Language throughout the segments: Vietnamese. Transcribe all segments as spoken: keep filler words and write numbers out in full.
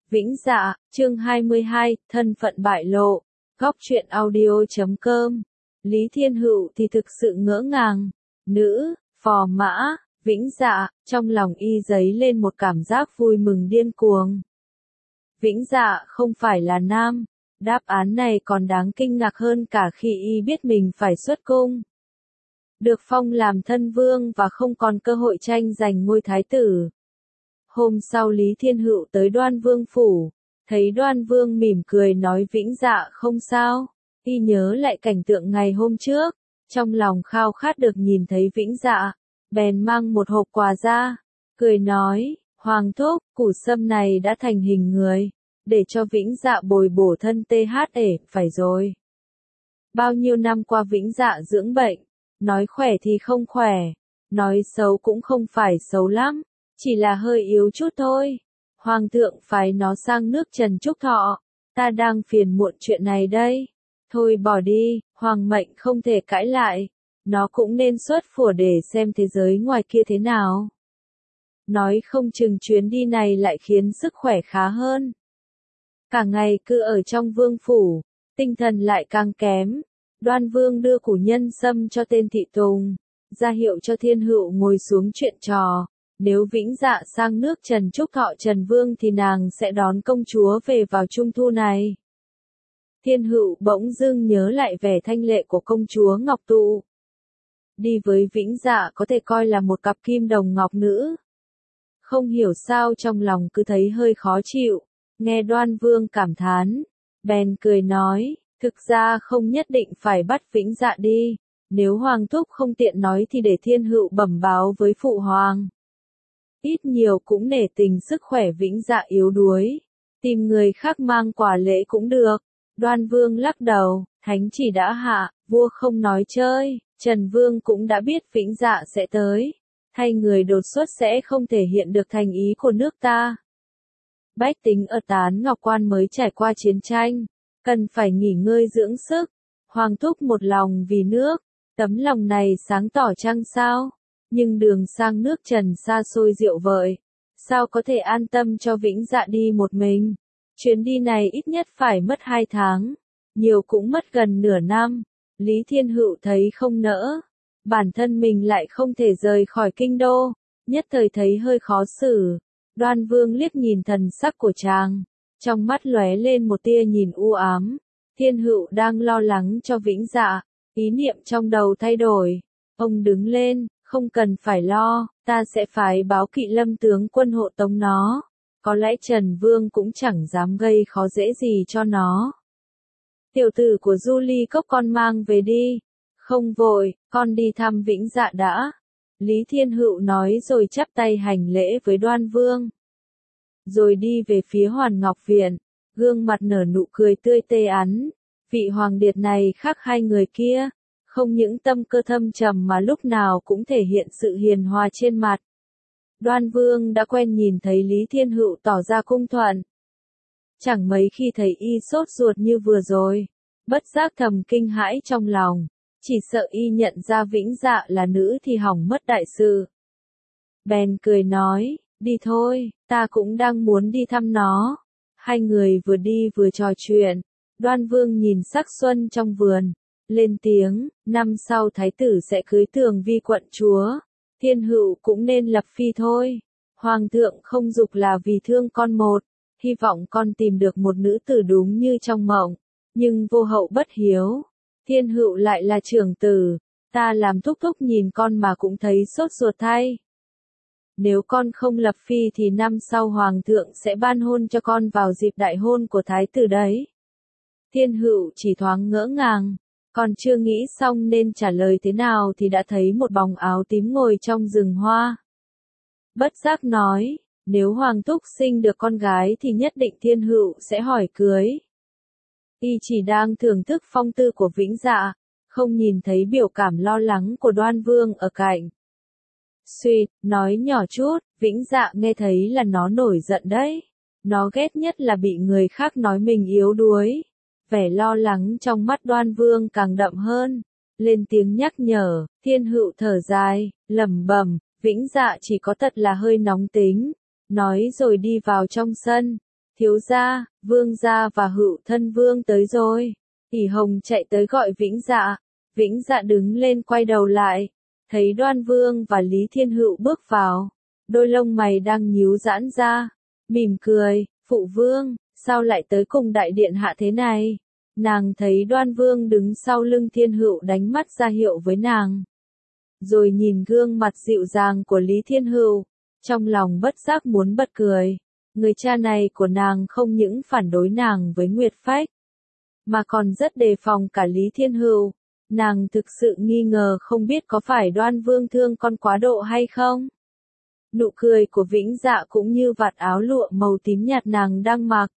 Vĩnh Dạ, chương hai mươi hai, thân phận bại lộ. Góc truyện audio chấm com. Lý Thiên Hựu thì thực sự ngỡ ngàng. Nữ, phò mã, Vĩnh Dạ, trong lòng y dấy lên một cảm giác vui mừng điên cuồng. Vĩnh Dạ không phải là nam. Đáp án này còn đáng kinh ngạc hơn cả khi y biết mình phải xuất cung. Được phong làm thân vương và không còn cơ hội tranh giành ngôi thái tử. Hôm sau Lý Thiên Hựu tới Đoan Vương phủ, thấy Đoan Vương mỉm cười nói Vĩnh Dạ không sao, y nhớ lại cảnh tượng ngày hôm trước, trong lòng khao khát được nhìn thấy Vĩnh Dạ, bèn mang một hộp quà ra, cười nói, Hoàng thúc, củ sâm này đã thành hình người, để cho Vĩnh Dạ bồi bổ thân tê hát ể, phải rồi. Bao nhiêu năm qua Vĩnh Dạ dưỡng bệnh, nói khỏe thì không khỏe, nói xấu cũng không phải xấu lắm. Chỉ là hơi yếu chút thôi. Hoàng thượng phái nó sang nước Trần Trúc Thọ. Ta đang phiền muộn chuyện này đây. Thôi bỏ đi, hoàng mệnh không thể cãi lại. Nó cũng nên xuất phủa để xem thế giới ngoài kia thế nào. Nói không chừng chuyến đi này lại khiến sức khỏe khá hơn. Cả ngày cứ ở trong vương phủ, tinh thần lại càng kém. Đoan Vương đưa củ nhân sâm cho tên thị tùng, ra hiệu cho Thiên Hựu ngồi xuống chuyện trò. Nếu Vĩnh Dạ sang nước Trần Trúc Thọ Trần Vương thì nàng sẽ đón công chúa về vào trung thu này. Thiên Hựu bỗng dưng nhớ lại vẻ thanh lệ của công chúa Ngọc Tụ. Đi với Vĩnh Dạ có thể coi là một cặp kim đồng ngọc nữ. Không hiểu sao trong lòng cứ thấy hơi khó chịu, nghe Đoan Vương cảm thán, bèn cười nói, thực ra không nhất định phải bắt Vĩnh Dạ đi, nếu Hoàng thúc không tiện nói thì để Thiên Hựu bẩm báo với Phụ Hoàng. Ít nhiều cũng nể tình sức khỏe Vĩnh Dạ yếu đuối, tìm người khác mang quà lễ cũng được. Đoan Vương lắc đầu, thánh chỉ đã hạ, vua không nói chơi, Trần Vương cũng đã biết Vĩnh Dạ sẽ tới, thay người đột xuất sẽ không thể hiện được thành ý của nước ta. Bách tính ở Tán Ngọc Quan mới trải qua chiến tranh, cần phải nghỉ ngơi dưỡng sức, Hoàng thúc một lòng vì nước, tấm lòng này sáng tỏ chăng sao? Nhưng đường sang nước Trần xa xôi diệu vợi, sao có thể an tâm cho Vĩnh Dạ đi một mình? Chuyến đi này ít nhất phải mất hai tháng, nhiều cũng mất gần nửa năm. Lý Thiên Hựu thấy không nỡ, bản thân mình lại không thể rời khỏi kinh đô, nhất thời thấy hơi khó xử. Đoan Vương liếc nhìn thần sắc của chàng, trong mắt lóe lên một tia nhìn u ám. Thiên Hựu đang lo lắng cho Vĩnh Dạ, ý niệm trong đầu thay đổi. Ông đứng lên. Không cần phải lo, ta sẽ phái báo kỵ lâm tướng quân hộ tống nó. Có lẽ Trần Vương cũng chẳng dám gây khó dễ gì cho nó. Tiểu tử của Du Ly Cốc con mang về đi. Không vội, con đi thăm Vĩnh Dạ đã. Lý Thiên Hựu nói rồi chắp tay hành lễ với Đoan Vương. Rồi đi về phía Hoàn Ngọc Viện, gương mặt nở nụ cười tươi tê ắn. Vị hoàng điệt này khác hai người kia. Không những tâm cơ thâm trầm mà lúc nào cũng thể hiện sự hiền hòa trên mặt. Đoan Vương đã quen nhìn thấy Lý Thiên Hựu tỏ ra cung thuận. Chẳng mấy khi thấy y sốt ruột như vừa rồi, bất giác thầm kinh hãi trong lòng, chỉ sợ y nhận ra Vĩnh Dạ là nữ thì hỏng mất đại sự. Bèn cười nói, đi thôi, ta cũng đang muốn đi thăm nó. Hai người vừa đi vừa trò chuyện, Đoan Vương nhìn sắc xuân trong vườn. Lên tiếng, năm sau thái tử sẽ cưới Tường Vi quận chúa, Thiên Hựu cũng nên lập phi thôi. Hoàng thượng không dục là vì thương con một, hy vọng con tìm được một nữ tử đúng như trong mộng, nhưng vô hậu bất hiếu. Thiên Hựu lại là trưởng tử, ta làm thúc thúc nhìn con mà cũng thấy sốt ruột thay. Nếu con không lập phi thì năm sau Hoàng thượng sẽ ban hôn cho con vào dịp đại hôn của thái tử đấy. Thiên Hựu chỉ thoáng ngỡ ngàng. Còn chưa nghĩ xong nên trả lời thế nào thì đã thấy một bóng áo tím ngồi trong rừng hoa. Bất giác nói, nếu Hoàng thúc sinh được con gái thì nhất định Thiên Hựu sẽ hỏi cưới. Y chỉ đang thưởng thức phong tư của Vĩnh Dạ, không nhìn thấy biểu cảm lo lắng của Đoan Vương ở cạnh. Suýt, nói nhỏ chút, Vĩnh Dạ nghe thấy là nó nổi giận đấy. Nó ghét nhất là bị người khác nói mình yếu đuối. Vẻ lo lắng trong mắt Đoan Vương càng đậm hơn, lên tiếng nhắc nhở. Thiên Hựu thở dài, lẩm bẩm, Vĩnh Dạ chỉ có thật là hơi nóng tính, nói rồi đi vào trong sân. thiếu gia, vương gia và Hữu thân vương tới rồi. ỉ Hồng chạy tới gọi Vĩnh Dạ. Vĩnh Dạ đứng lên quay đầu lại, thấy Đoan Vương và Lý Thiên Hữu bước vào, đôi lông mày đang nhíu giãn ra, mỉm cười, phụ vương, sao lại tới cùng đại điện hạ thế này? Nàng thấy Đoan Vương đứng sau lưng Thiên Hữu đánh mắt ra hiệu với nàng. Rồi nhìn gương mặt dịu dàng của Lý Thiên Hữu, trong lòng bất giác muốn bật cười. Người cha này của nàng không những phản đối nàng với Nguyệt Phách, mà còn rất đề phòng cả Lý Thiên Hữu. Nàng thực sự nghi ngờ không biết có phải Đoan Vương thương con quá độ hay không. Nụ cười của Vĩnh Dạ cũng như vạt áo lụa màu tím nhạt nàng đang mặc,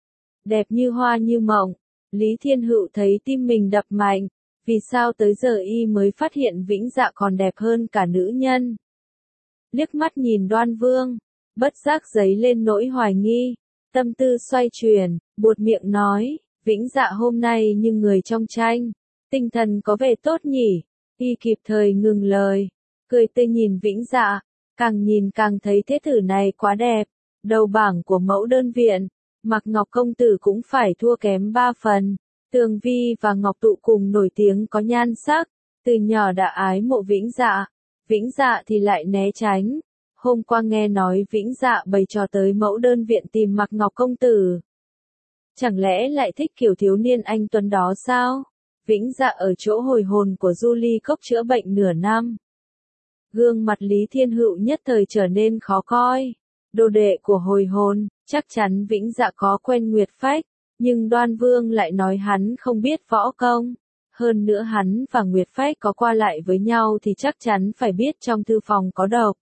đẹp như hoa như mộng. Lý Thiên Hữu thấy tim mình đập mạnh, vì sao tới giờ y mới phát hiện Vĩnh Dạ còn đẹp hơn cả nữ nhân. Liếc mắt nhìn Đoan Vương, bất giác dấy lên nỗi hoài nghi, tâm tư xoay chuyển, buột miệng nói, Vĩnh Dạ hôm nay như người trong tranh, tinh thần có vẻ tốt nhỉ. Y kịp thời ngừng lời, cười tươi nhìn Vĩnh Dạ, càng nhìn càng thấy thế tử này quá đẹp, đầu bảng của mẫu đơn viện, Mạc Ngọc công tử cũng phải thua kém ba phần. Tường Vi và Ngọc Tụ cùng nổi tiếng có nhan sắc, từ nhỏ đã ái mộ Vĩnh Dạ, Vĩnh Dạ thì lại né tránh. Hôm qua nghe nói Vĩnh Dạ bày trò tới mẫu đơn viện tìm Mạc Ngọc công tử. Chẳng lẽ lại thích kiểu thiếu niên anh tuấn đó sao? Vĩnh Dạ ở chỗ hồi hồn của Du Ly Cốc chữa bệnh nửa năm. Gương mặt Lý Thiên Hữu nhất thời trở nên khó coi. Đồ đệ của hồi hồn, chắc chắn Vĩnh Dạ có quen Nguyệt Phách, nhưng Đoan Vương lại nói hắn không biết võ công. Hơn nữa hắn và Nguyệt Phách có qua lại với nhau thì chắc chắn phải biết trong thư phòng có độc.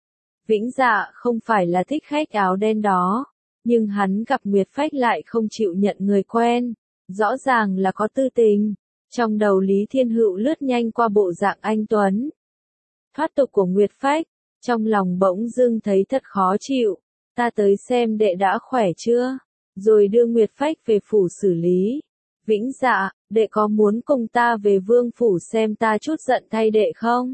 Vĩnh Dạ không phải là thích khách áo đen đó, nhưng hắn gặp Nguyệt Phách lại không chịu nhận người quen, rõ ràng là có tư tình. Trong đầu Lý Thiên Hữu lướt nhanh qua bộ dạng anh tuấn, thoát tục của Nguyệt Phách, trong lòng bỗng dưng thấy thật khó chịu. Ta tới xem đệ đã khỏe chưa, rồi đưa Nguyệt Phách về phủ xử lý. Vĩnh Dạ, đệ có muốn cùng ta về vương phủ xem ta chút giận thay đệ không?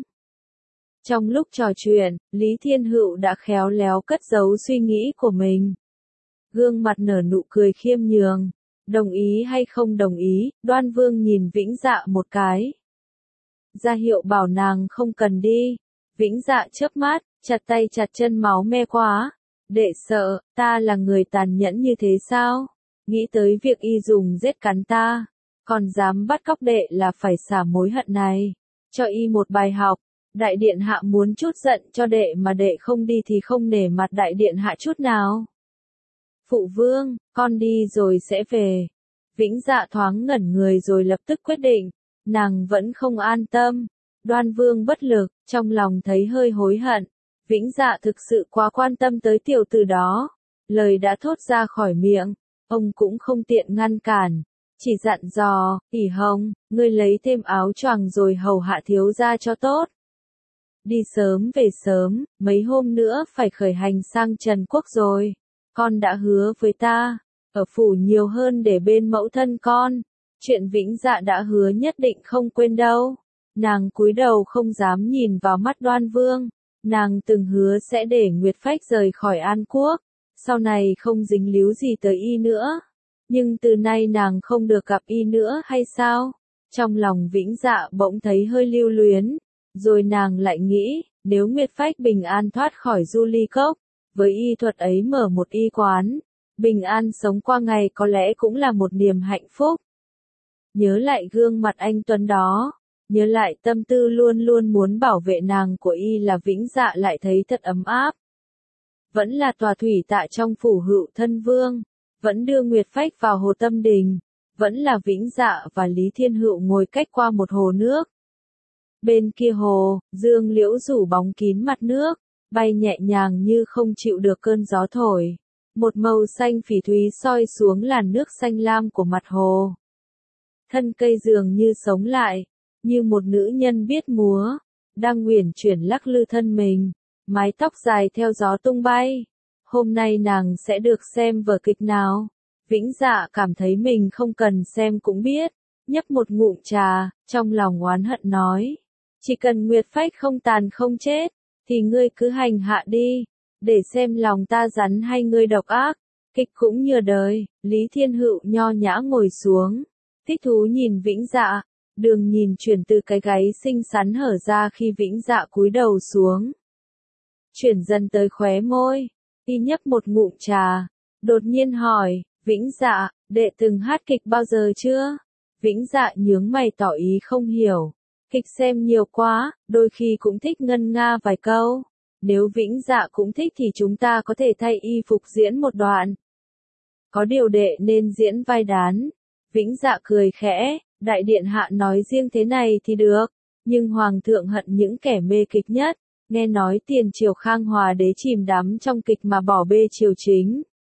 Trong lúc trò chuyện, Lý Thiên Hữu đã khéo léo cất giấu suy nghĩ của mình. Gương mặt nở nụ cười khiêm nhường, đồng ý hay không đồng ý, Đoan Vương nhìn Vĩnh Dạ một cái, ra hiệu bảo nàng không cần đi. Vĩnh Dạ chớp mắt, chặt tay chặt chân máu me quá. Đệ sợ, ta là người tàn nhẫn như thế sao? Nghĩ tới việc y dùng giết cắn ta, còn dám bắt cóc đệ là phải xả mối hận này, cho y một bài học. Đại điện hạ muốn chút giận cho đệ mà đệ không đi thì không nể mặt đại điện hạ chút nào. Phụ vương, con đi rồi sẽ về. Vĩnh Dạ thoáng ngẩn người rồi lập tức quyết định, nàng vẫn không an tâm. Đoan Vương bất lực, trong lòng thấy hơi hối hận. Vĩnh Dạ thực sự quá quan tâm tới tiểu tử đó. Lời đã thốt ra khỏi miệng, ông cũng không tiện ngăn cản. Chỉ dặn dò, ỉ Hồng, ngươi lấy thêm áo choàng rồi hầu hạ thiếu gia cho tốt. Đi sớm về sớm, mấy hôm nữa phải khởi hành sang Trần Quốc rồi. Con đã hứa với ta, ở phủ nhiều hơn để bên mẫu thân con. Chuyện Vĩnh Dạ đã hứa nhất định không quên đâu. Nàng cúi đầu không dám nhìn vào mắt Đoan Vương. Nàng từng hứa sẽ để Nguyệt Phách rời khỏi An Quốc, sau này không dính líu gì tới y nữa. Nhưng từ nay nàng không được gặp y nữa hay sao? Trong lòng Vĩnh Dạ bỗng thấy hơi lưu luyến. Rồi nàng lại nghĩ, nếu Nguyệt Phách bình an thoát khỏi Du Ly Cốc, với y thuật ấy mở một y quán, bình an sống qua ngày có lẽ cũng là một niềm hạnh phúc. Nhớ lại gương mặt anh tuấn đó, nhớ lại tâm tư luôn luôn muốn bảo vệ nàng của y là Vĩnh Dạ lại thấy thật ấm áp. Vẫn là tòa thủy tạ trong phủ Hữu thân vương, vẫn đưa Nguyệt Phách vào hồ Tâm Đình, vẫn là Vĩnh Dạ và Lý Thiên Hữu ngồi cách qua một hồ nước. Bên kia hồ, dương liễu rủ bóng kín mặt nước, bay nhẹ nhàng như không chịu được cơn gió thổi. Một màu xanh phỉ thúy soi xuống làn nước xanh lam của mặt hồ. Thân cây dường như sống lại, như một nữ nhân biết múa, đang uyển chuyển lắc lư thân mình, mái tóc dài theo gió tung bay. Hôm nay nàng sẽ được xem vở kịch nào? Vĩnh Dạ cảm thấy mình không cần xem cũng biết, nhấp một ngụm trà, trong lòng oán hận nói. Chỉ cần Nguyệt Phách không tàn không chết, thì ngươi cứ hành hạ đi, để xem lòng ta rắn hay ngươi độc ác. Kịch cũng như đời, Lý Thiên Hựu nho nhã ngồi xuống, thích thú nhìn Vĩnh Dạ, đường nhìn chuyển từ cái gáy xinh xắn hở ra khi Vĩnh Dạ cúi đầu xuống. Chuyển dần tới khóe môi, y nhấp một ngụm trà, đột nhiên hỏi, Vĩnh Dạ, đệ từng hát kịch bao giờ chưa? Vĩnh Dạ nhướng mày tỏ ý không hiểu, kịch xem nhiều quá, đôi khi cũng thích ngân nga vài câu. Nếu Vĩnh Dạ cũng thích thì chúng ta có thể thay y phục diễn một đoạn. Có điều đệ nên diễn vai đán. Vĩnh Dạ cười khẽ, đại điện hạ nói riêng thế này thì được, nhưng hoàng thượng hận những kẻ mê kịch nhất, nghe nói tiền triều Khang Hòa đế chìm đắm trong kịch mà bỏ bê triều chính.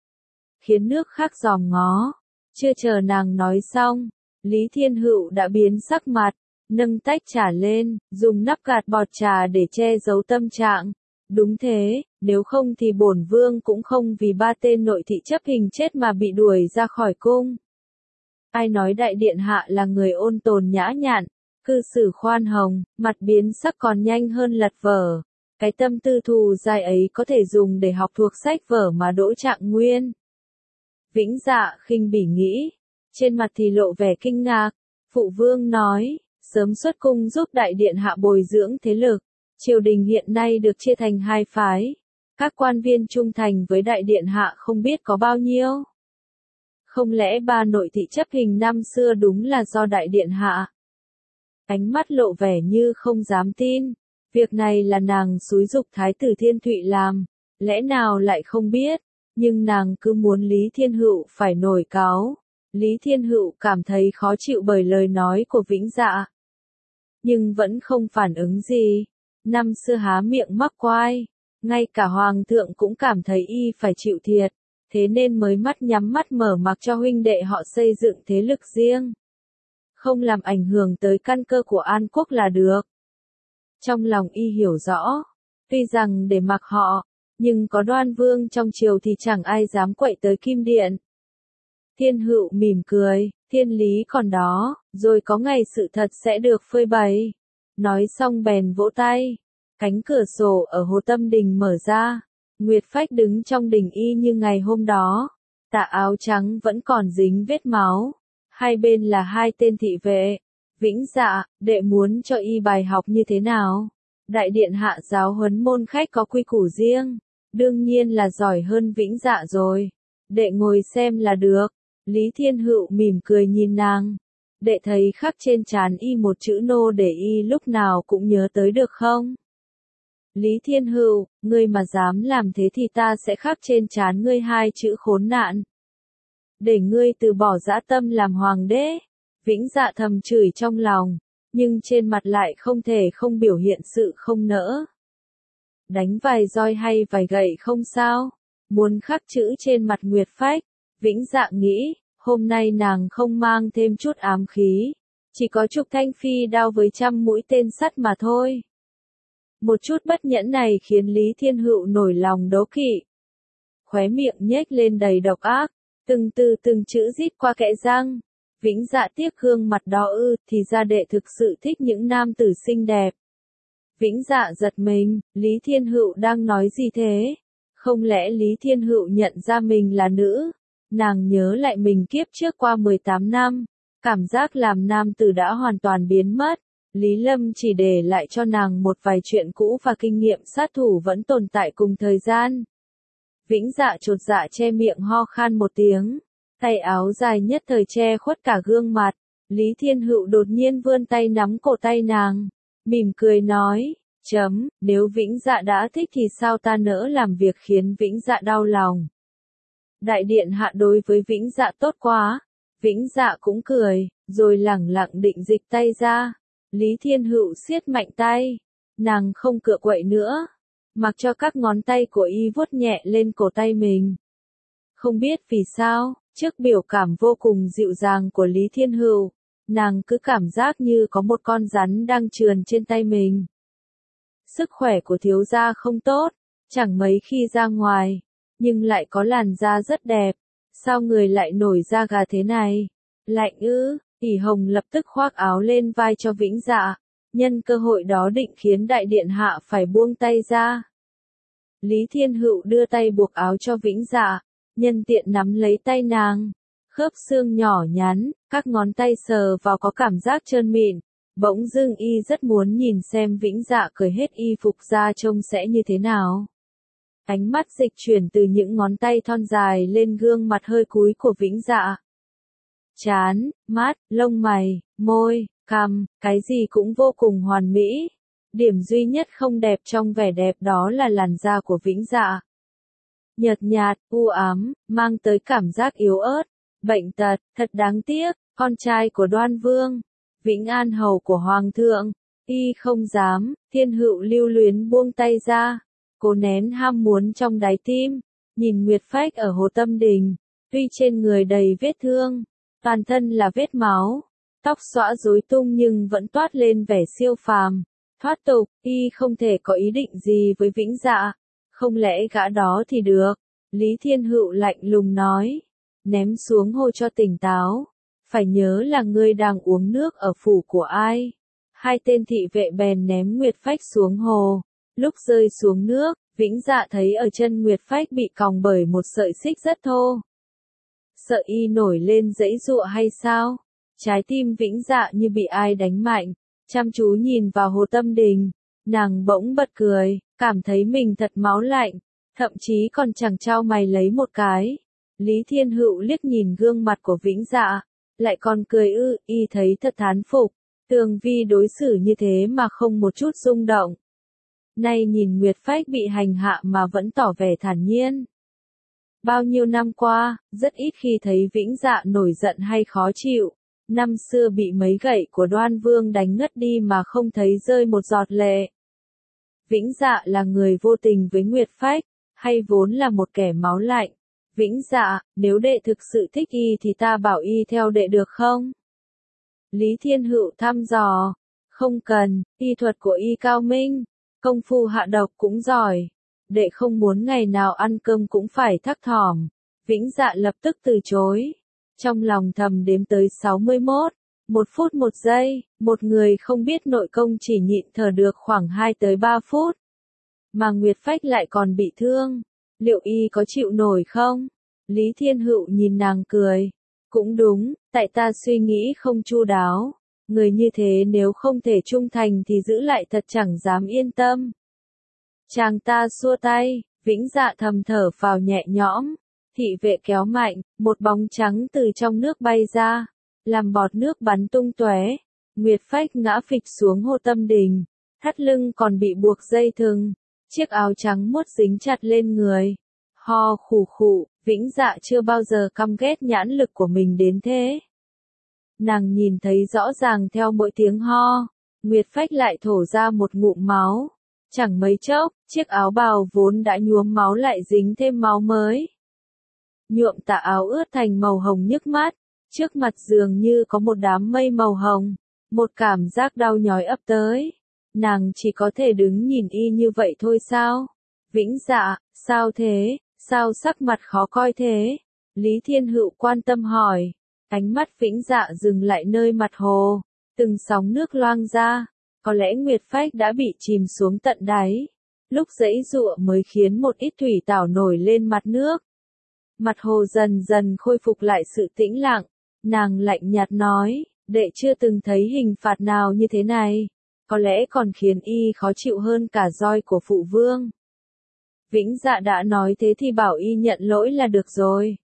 Khiến nước khác giòm ngó, chưa chờ nàng nói xong, Lý Thiên Hựu đã biến sắc mặt, nâng tách trà lên, dùng nắp gạt bọt trà để che giấu tâm trạng. Đúng thế, nếu không thì bổn vương cũng không vì ba tên nội thị chấp hình chết mà bị đuổi ra khỏi cung. Ai nói đại điện hạ là người ôn tồn nhã nhặn, cư xử khoan hồng, mặt biến sắc còn nhanh hơn lật vở. Cái tâm tư thù dai ấy có thể dùng để học thuộc sách vở mà đỗ trạng nguyên. Vĩnh Dạ khinh bỉ nghĩ, trên mặt thì lộ vẻ kinh ngạc. Phụ vương nói, sớm xuất cung giúp đại điện hạ bồi dưỡng thế lực. Triều đình hiện nay được chia thành hai phái. Các quan viên trung thành với đại điện hạ không biết có bao nhiêu. Không lẽ ba nội thị chấp hình năm xưa đúng là do đại điện hạ? Ánh mắt lộ vẻ như không dám tin. Việc này là nàng xúi giục Thái tử Thiên Thụy làm. Lẽ nào lại không biết? Nhưng nàng cứ muốn Lý Thiên Hựu phải nổi cáu. Lý Thiên Hựu cảm thấy khó chịu bởi lời nói của Vĩnh Dạ. Nhưng vẫn không phản ứng gì. Năm xưa há miệng mắc quai, ngay cả hoàng thượng cũng cảm thấy y phải chịu thiệt, thế nên mới mắt nhắm mắt mở mặc cho huynh đệ họ xây dựng thế lực riêng. Không làm ảnh hưởng tới căn cơ của An Quốc là được. Trong lòng y hiểu rõ, tuy rằng để mặc họ, nhưng có Đoan Vương trong triều thì chẳng ai dám quậy tới Kim Điện. Thiên Hựu mỉm cười, thiên lý còn đó, rồi có ngày sự thật sẽ được phơi bày. Nói xong bèn vỗ tay, cánh cửa sổ ở Hồ Tâm Đình mở ra, Nguyệt Phách đứng trong đình y như ngày hôm đó, tà áo trắng vẫn còn dính vết máu, hai bên là hai tên thị vệ. Vĩnh Dạ, đệ muốn cho y bài học như thế nào? Đại điện hạ giáo huấn môn khách có quy củ riêng, đương nhiên là giỏi hơn Vĩnh Dạ rồi, đệ ngồi xem là được. Lý Thiên Hựu mỉm cười nhìn nàng. Đệ thấy khắc trên trán y một chữ nô để y lúc nào cũng nhớ tới được không? Lý Thiên Hựu, ngươi mà dám làm thế thì ta sẽ khắc trên trán ngươi hai chữ khốn nạn. Để ngươi từ bỏ dã tâm làm hoàng đế. Vĩnh Dạ thầm chửi trong lòng, nhưng trên mặt lại không thể không biểu hiện sự không nỡ. Đánh vài roi hay vài gậy không sao, muốn khắc chữ trên mặt Nguyệt Phách. Vĩnh Dạ nghĩ, hôm nay nàng không mang thêm chút ám khí, chỉ có chục thanh phi đao với trăm mũi tên sắt mà thôi. Một chút bất nhẫn này khiến Lý Thiên Hựu nổi lòng đố kỵ. Khóe miệng nhếch lên đầy độc ác, từng từ từng chữ rít qua kẽ răng. Vĩnh Dạ tiếc gương mặt đó ư, thì ra đệ thực sự thích những nam tử xinh đẹp. Vĩnh Dạ giật mình, Lý Thiên Hựu đang nói gì thế? Không lẽ Lý Thiên Hựu nhận ra mình là nữ? Nàng nhớ lại mình kiếp trước qua mười tám năm, cảm giác làm nam tử đã hoàn toàn biến mất. Lý Lâm chỉ để lại cho nàng một vài chuyện cũ và kinh nghiệm sát thủ vẫn tồn tại cùng thời gian. Vĩnh Dạ chột dạ che miệng ho khan một tiếng, tay áo dài nhất thời che khuất cả gương mặt. Lý Thiên Hựu đột nhiên vươn tay nắm cổ tay nàng, mỉm cười nói, chấm, nếu Vĩnh Dạ đã thích thì sao ta nỡ làm việc khiến Vĩnh Dạ đau lòng. Đại điện hạ đối với Vĩnh Dạ tốt quá. Vĩnh Dạ cũng cười, rồi lẳng lặng định dịch tay ra. Lý Thiên Hựu siết mạnh tay, nàng không cựa quậy nữa, mặc cho các ngón tay của y vuốt nhẹ lên cổ tay mình. Không biết vì sao, trước biểu cảm vô cùng dịu dàng của Lý Thiên Hựu, nàng cứ cảm giác như có một con rắn đang trườn trên tay mình. Sức khỏe của thiếu gia không tốt, chẳng mấy khi ra ngoài, nhưng lại có làn da rất đẹp. Sao người lại nổi da gà thế này? Lạnh ư? Ỷ Hồng lập tức khoác áo lên vai cho Vĩnh Dạ, nhân cơ hội đó định khiến đại điện hạ phải buông tay ra. Lý Thiên Hựu đưa tay buộc áo cho Vĩnh Dạ, nhân tiện nắm lấy tay nàng. Khớp xương nhỏ nhắn, các ngón tay sờ vào có cảm giác trơn mịn. Bỗng dưng y rất muốn nhìn xem Vĩnh Dạ cởi hết y phục ra trông sẽ như thế nào. Ánh mắt dịch chuyển từ những ngón tay thon dài lên gương mặt hơi cúi của Vĩnh Dạ. Trán, mắt, lông mày, môi, cằm, cái gì cũng vô cùng hoàn mỹ. Điểm duy nhất không đẹp trong vẻ đẹp đó là làn da của Vĩnh Dạ. Nhợt nhạt, u ám, mang tới cảm giác yếu ớt, bệnh tật, thật đáng tiếc, con trai của Đoan Vương, Vĩnh An hầu của Hoàng thượng, y không dám, Thiên Hựu lưu luyến buông tay ra, cố nén ham muốn trong đáy tim, nhìn Nguyệt Phách ở Hồ Tâm Đình, tuy trên người đầy vết thương, toàn thân là vết máu, tóc xõa rối tung nhưng vẫn toát lên vẻ siêu phàm, thoát tục, y không thể có ý định gì với Vĩnh Dạ, không lẽ gã đó thì được, Lý Thiên Hựu lạnh lùng nói, ném xuống hồ cho tỉnh táo, phải nhớ là ngươi đang uống nước ở phủ của ai. Hai tên thị vệ bèn ném Nguyệt Phách xuống hồ, lúc rơi xuống nước, Vĩnh Dạ thấy ở chân Nguyệt Phách bị còng bởi một sợi xích rất thô. Sợ y nổi lên giãy giụa hay sao? Trái tim Vĩnh Dạ như bị ai đánh mạnh, chăm chú nhìn vào Hồ Tâm Đình, nàng bỗng bật cười, cảm thấy mình thật máu lạnh, thậm chí còn chẳng trao mày lấy một cái. Lý Thiên Hựu liếc nhìn gương mặt của Vĩnh Dạ, lại còn cười ư, y thấy thật thán phục, Tường Vi đối xử như thế mà không một chút rung động. Nay nhìn Nguyệt Phách bị hành hạ mà vẫn tỏ vẻ thản nhiên. Bao nhiêu năm qua, rất ít khi thấy Vĩnh Dạ nổi giận hay khó chịu. Năm xưa bị mấy gậy của Đoan Vương đánh ngất đi mà không thấy rơi một giọt lệ. Vĩnh Dạ là người vô tình với Nguyệt Phách, hay vốn là một kẻ máu lạnh? Vĩnh Dạ, nếu đệ thực sự thích y thì ta bảo y theo đệ được không? Lý Thiên Hựu thăm dò. Không cần, y thuật của y cao minh, công phu hạ độc cũng giỏi. Đệ không muốn ngày nào ăn cơm cũng phải thắc thỏm. Vĩnh Dạ lập tức từ chối. Trong lòng thầm đếm tới sáu mươi mốt, một phút một giây, một người không biết nội công chỉ nhịn thở được khoảng hai tới ba phút. Mà Nguyệt Phách lại còn bị thương, liệu y có chịu nổi không? Lý Thiên Hựu nhìn nàng cười. Cũng đúng, tại ta suy nghĩ không chu đáo. Người như thế nếu không thể trung thành thì giữ lại thật chẳng dám yên tâm. Chàng ta xua tay, Vĩnh Dạ thầm thở phào nhẹ nhõm. Thị vệ kéo mạnh, một bóng trắng từ trong nước bay ra, làm bọt nước bắn tung tóe. Nguyệt Phách ngã phịch xuống Hồ Tâm Đình, thắt lưng còn bị buộc dây thừng, chiếc áo trắng muốt dính chặt lên người. Ho khủ khụ, Vĩnh Dạ chưa bao giờ căm ghét nhãn lực của mình đến thế. Nàng nhìn thấy rõ ràng theo mỗi tiếng ho, Nguyệt Phách lại thổ ra một ngụm máu. Chẳng mấy chốc, chiếc áo bào vốn đã nhuốm máu lại dính thêm máu mới. Nhuộm tà áo ướt thành màu hồng nhức mắt, trước mặt dường như có một đám mây màu hồng, một cảm giác đau nhói ập tới. Nàng chỉ có thể đứng nhìn y như vậy thôi sao? Vĩnh Dạ, sao thế? Sao sắc mặt khó coi thế? Lý Thiên Hựu quan tâm hỏi. Ánh mắt Vĩnh Dạ dừng lại nơi mặt hồ, từng sóng nước loang ra. Có lẽ Nguyệt Phách đã bị chìm xuống tận đáy. Lúc giãy giụa mới khiến một ít thủy tảo nổi lên mặt nước. Mặt hồ dần dần khôi phục lại sự tĩnh lặng. Nàng lạnh nhạt nói, đệ chưa từng thấy hình phạt nào như thế này. Có lẽ còn khiến y khó chịu hơn cả roi của phụ vương. Vĩnh Dạ đã nói thế thì bảo y nhận lỗi là được rồi.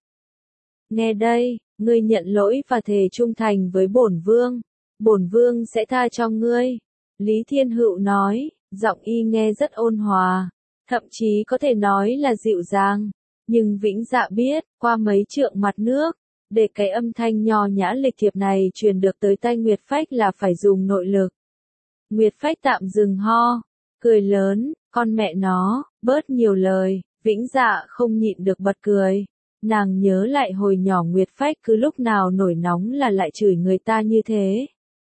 Nghe đây, ngươi nhận lỗi và thề trung thành với bổn vương. Bổn vương sẽ tha cho ngươi. Lý Thiên Hựu nói, giọng y nghe rất ôn hòa, thậm chí có thể nói là dịu dàng. Nhưng Vĩnh Dạ biết, qua mấy trượng mặt nước, để cái âm thanh nho nhã lịch thiệp này truyền được tới tai Nguyệt Phách là phải dùng nội lực. Nguyệt Phách tạm dừng ho, cười lớn, con mẹ nó, bớt nhiều lời. Vĩnh Dạ không nhịn được bật cười. Nàng nhớ lại hồi nhỏ Nguyệt Phách cứ lúc nào nổi nóng là lại chửi người ta như thế.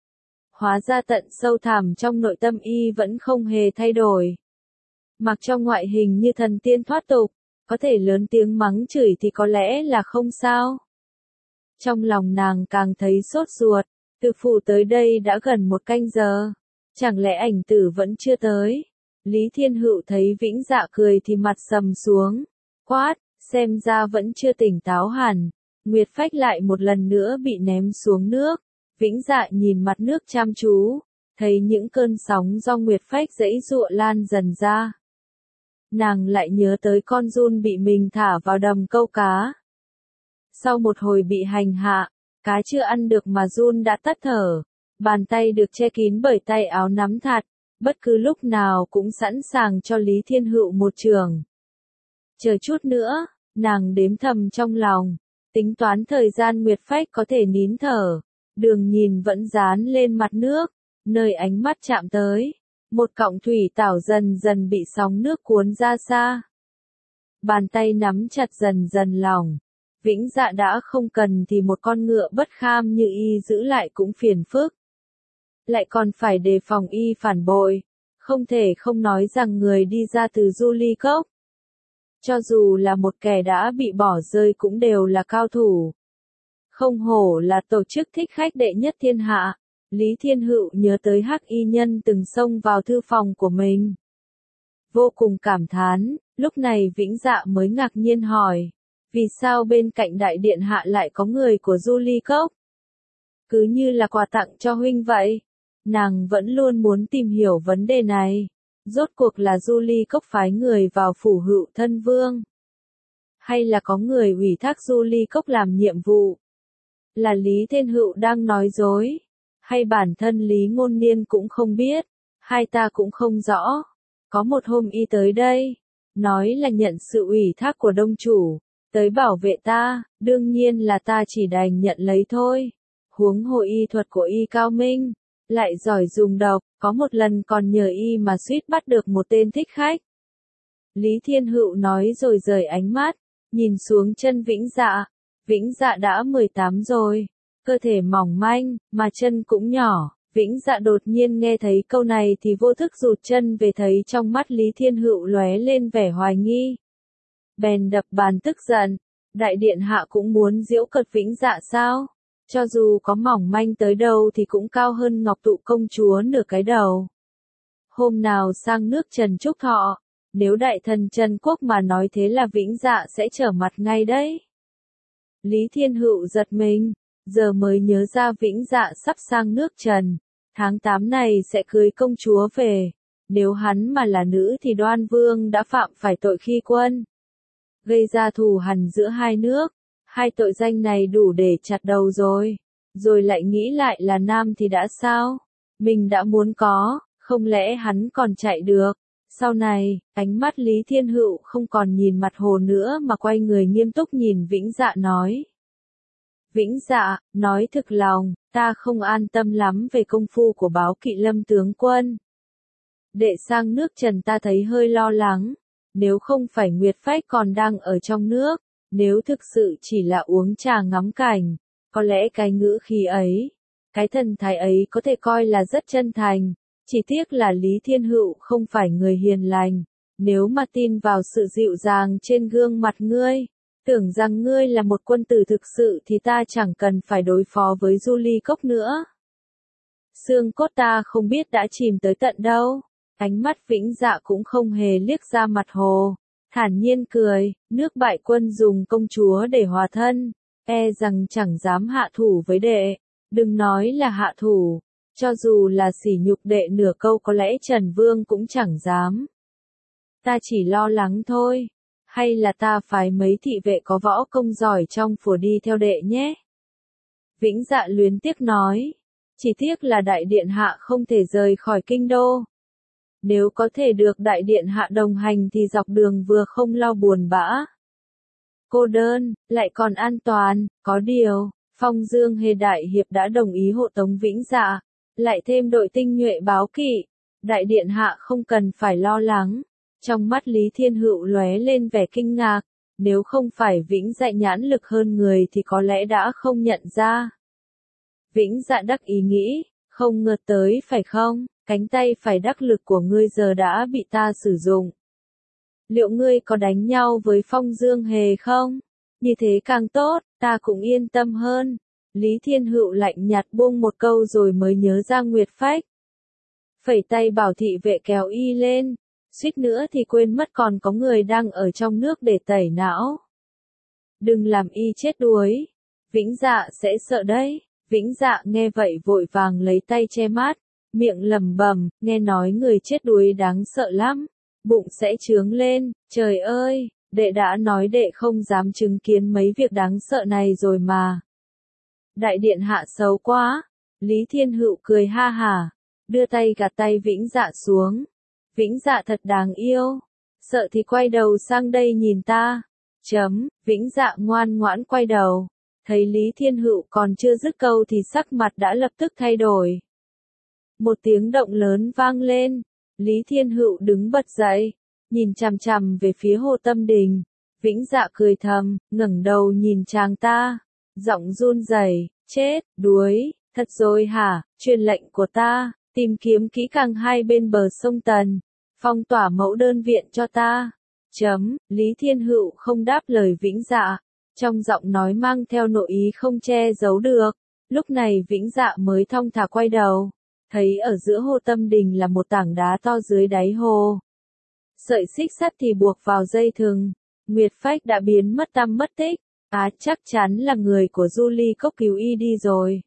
Hóa ra tận sâu thẳm trong nội tâm y vẫn không hề thay đổi. Mặc cho ngoại hình như thần tiên thoát tục, có thể lớn tiếng mắng chửi thì có lẽ là không sao. Trong lòng nàng càng thấy sốt ruột, từ phủ tới đây đã gần một canh giờ. Chẳng lẽ ảnh tử vẫn chưa tới? Lý Thiên Hựu thấy Vĩnh Dạ cười thì mặt sầm xuống. Quát, xem ra vẫn chưa tỉnh táo hẳn. Nguyệt Phách lại một lần nữa bị ném xuống nước. Vĩnh Dạ nhìn mặt nước chăm chú, thấy những cơn sóng do Nguyệt Phách giãy giụa lan dần ra. Nàng lại nhớ tới con giun bị mình thả vào đầm câu cá. Sau một hồi bị hành hạ, cá chưa ăn được mà giun đã tắt thở, bàn tay được che kín bởi tay áo nắm chặt, bất cứ lúc nào cũng sẵn sàng cho Lý Thiên Hựu một chưởng. Chờ chút nữa, nàng đếm thầm trong lòng, tính toán thời gian Nguyệt Phách có thể nín thở, đường nhìn vẫn dán lên mặt nước, nơi ánh mắt chạm tới. Một cọng thủy tảo dần dần bị sóng nước cuốn ra xa. Bàn tay nắm chặt dần dần lỏng. Vĩnh Dạ đã không cần thì một con ngựa bất kham như y giữ lại cũng phiền phức. Lại còn phải đề phòng y phản bội. Không thể không nói rằng người đi ra từ Du Ly Cốc, cho dù là một kẻ đã bị bỏ rơi cũng đều là cao thủ. Không hổ là tổ chức thích khách đệ nhất thiên hạ. Lý Thiên Hựu nhớ tới Hắc Y Nhân từng xông vào thư phòng của mình. Vô cùng cảm thán, lúc này Vĩnh Dạ mới ngạc nhiên hỏi, vì sao bên cạnh đại điện hạ lại có người của Du Ly Cốc? Cứ như là quà tặng cho huynh vậy. Nàng vẫn luôn muốn tìm hiểu vấn đề này. Rốt cuộc là Du Ly Cốc phái người vào phủ Hựu Thân Vương? Hay là có người ủy thác Du Ly Cốc làm nhiệm vụ? Là Lý Thiên Hựu đang nói dối? Hay bản thân Lý Ngôn Niên cũng không biết, hai ta cũng không rõ. Có một hôm y tới đây, nói là nhận sự ủy thác của đông chủ, tới bảo vệ ta, đương nhiên là ta chỉ đành nhận lấy thôi. Huống hồ y thuật của y cao minh, lại giỏi dùng độc, có một lần còn nhờ y mà suýt bắt được một tên thích khách. Lý Thiên Hựu nói rồi rời ánh mắt, nhìn xuống chân Vĩnh Dạ. Vĩnh Dạ đã mười tám rồi. Cơ thể mỏng manh, mà chân cũng nhỏ. Vĩnh Dạ đột nhiên nghe thấy câu này thì vô thức rụt chân về, thấy trong mắt Lý Thiên Hựu lóe lên vẻ hoài nghi. Bèn đập bàn tức giận, đại điện hạ cũng muốn giễu cợt Vĩnh Dạ sao? Cho dù có mỏng manh tới đâu thì cũng cao hơn Ngọc Tụ công chúa nửa cái đầu. Hôm nào sang nước Trần Trúc Thọ, nếu đại thần Trần Quốc mà nói thế là Vĩnh Dạ sẽ trở mặt ngay đấy. Lý Thiên Hựu giật mình. Giờ mới nhớ ra Vĩnh Dạ sắp sang nước Trần, tháng tám này sẽ cưới công chúa về. Nếu hắn mà là nữ thì Đoan Vương đã phạm phải tội khi quân, gây ra thù hằn giữa hai nước. Hai tội danh này đủ để chặt đầu rồi. Rồi lại nghĩ lại là nam thì đã sao? Mình đã muốn có, không lẽ hắn còn chạy được? Sau này, ánh mắt Lý Thiên Hựu không còn nhìn mặt hồ nữa mà quay người nghiêm túc nhìn Vĩnh Dạ nói. Vĩnh Dạ, nói thực lòng, ta không an tâm lắm về công phu của Báo Kỵ Lâm tướng quân. Đệ sang nước Trần ta thấy hơi lo lắng, nếu không phải Nguyệt Phách còn đang ở trong nước, nếu thực sự chỉ là uống trà ngắm cảnh, có lẽ cái ngữ khí ấy, cái thần thái ấy có thể coi là rất chân thành, chỉ tiếc là Lý Thiên Hựu không phải người hiền lành, nếu mà tin vào sự dịu dàng trên gương mặt ngươi. Tưởng rằng ngươi là một quân tử thực sự thì ta chẳng cần phải đối phó với Du Ly Cốc nữa. Xương cốt ta không biết đã chìm tới tận đâu. Ánh mắt Vĩnh Dạ cũng không hề liếc ra mặt hồ. Thản nhiên cười, nước bại quân dùng công chúa để hòa thân. E rằng chẳng dám hạ thủ với đệ. Đừng nói là hạ thủ. Cho dù là sỉ nhục đệ nửa câu có lẽ Trần Vương cũng chẳng dám. Ta chỉ lo lắng thôi. Hay là ta phái mấy thị vệ có võ công giỏi trong phủ đi theo đệ nhé? Vĩnh Dạ luyến tiếc nói. Chỉ tiếc là đại điện hạ không thể rời khỏi kinh đô. Nếu có thể được đại điện hạ đồng hành thì dọc đường vừa không lo buồn bã, cô đơn, lại còn an toàn. Có điều, Phong Dương Hề đại hiệp đã đồng ý hộ tống Vĩnh Dạ, lại thêm đội tinh nhuệ Báo Kỵ. Đại điện hạ không cần phải lo lắng. Trong mắt Lý Thiên Hựu lóe lên vẻ kinh ngạc, nếu không phải Vĩnh Dạ nhãn lực hơn người thì có lẽ đã không nhận ra. Vĩnh Dạ đắc ý nghĩ, không ngờ tới phải không, cánh tay phải đắc lực của ngươi giờ đã bị ta sử dụng. Liệu ngươi có đánh nhau với Phong Dương Hề không? Như thế càng tốt, ta cũng yên tâm hơn. Lý Thiên Hựu lạnh nhạt buông một câu rồi mới nhớ ra Nguyệt Phách. Phẩy tay bảo thị vệ kéo y lên. Suýt nữa thì quên mất còn có người đang ở trong nước để tẩy não. Đừng làm y chết đuối. Vĩnh Dạ sẽ sợ đấy. Vĩnh Dạ nghe vậy vội vàng lấy tay che mắt, miệng lẩm bẩm, nghe nói người chết đuối đáng sợ lắm, bụng sẽ chướng lên, trời ơi, đệ đã nói đệ không dám chứng kiến mấy việc đáng sợ này rồi mà. Đại điện hạ xấu quá. Lý Thiên Hựu cười ha hả, đưa tay gạt tay Vĩnh Dạ xuống. Vĩnh Dạ thật đáng yêu. Sợ thì quay đầu sang đây nhìn ta. Chấm, Vĩnh Dạ ngoan ngoãn quay đầu. Thấy Lý Thiên Hựu còn chưa dứt câu thì sắc mặt đã lập tức thay đổi. Một tiếng động lớn vang lên. Lý Thiên Hựu đứng bật dậy, nhìn chằm chằm về phía Hồ Tâm Đình. Vĩnh Dạ cười thầm, ngẩng đầu nhìn chàng ta, giọng run rẩy, chết, đuối, thật rồi hả, truyền lệnh của ta, tìm kiếm kỹ càng hai bên bờ sông Tần, phong tỏa mẫu đơn viện cho ta. Chấm, Lý Thiên Hựu không đáp lời Vĩnh Dạ, trong giọng nói mang theo nội ý không che giấu được. Lúc này Vĩnh Dạ mới thong thả quay đầu, thấy ở giữa Hồ Tâm Đình là một tảng đá to dưới đáy hồ. Sợi xích sắt thì buộc vào dây thừng. Nguyệt Phách đã biến mất tăm mất tích. Á, chắc chắn là người của Du Ly Cốc cứu y đi rồi.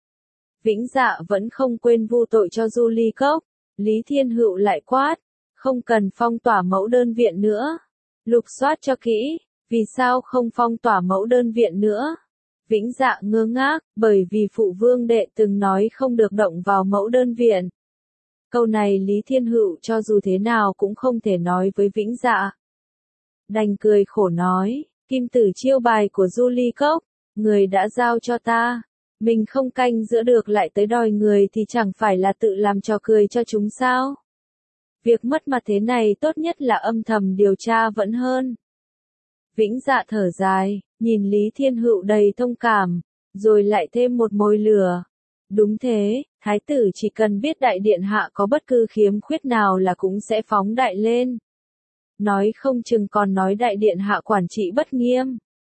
Vĩnh Dạ vẫn không quên vu tội cho Du Ly Cốc. Lý Thiên Hựu lại quát, không cần phong tỏa mẫu đơn viện nữa. Lục soát cho kỹ, vì sao không phong tỏa mẫu đơn viện nữa? Vĩnh Dạ ngơ ngác, bởi vì phụ vương đệ từng nói không được động vào mẫu đơn viện. Câu này Lý Thiên Hựu cho dù thế nào cũng không thể nói với Vĩnh Dạ. Đành cười khổ nói, kim tử chiêu bài của Du Ly Cốc, người đã giao cho ta. Mình không canh giữa được lại tới đòi người thì chẳng phải là tự làm trò cười cho chúng sao? Việc mất mặt thế này tốt nhất là âm thầm điều tra vẫn hơn. Vĩnh Dạ thở dài, nhìn Lý Thiên Hựu đầy thông cảm, rồi lại thêm một mồi lửa. Đúng thế, thái tử chỉ cần biết đại điện hạ có bất cứ khiếm khuyết nào là cũng sẽ phóng đại lên. Nói không chừng còn nói đại điện hạ quản trị bất nghiêm.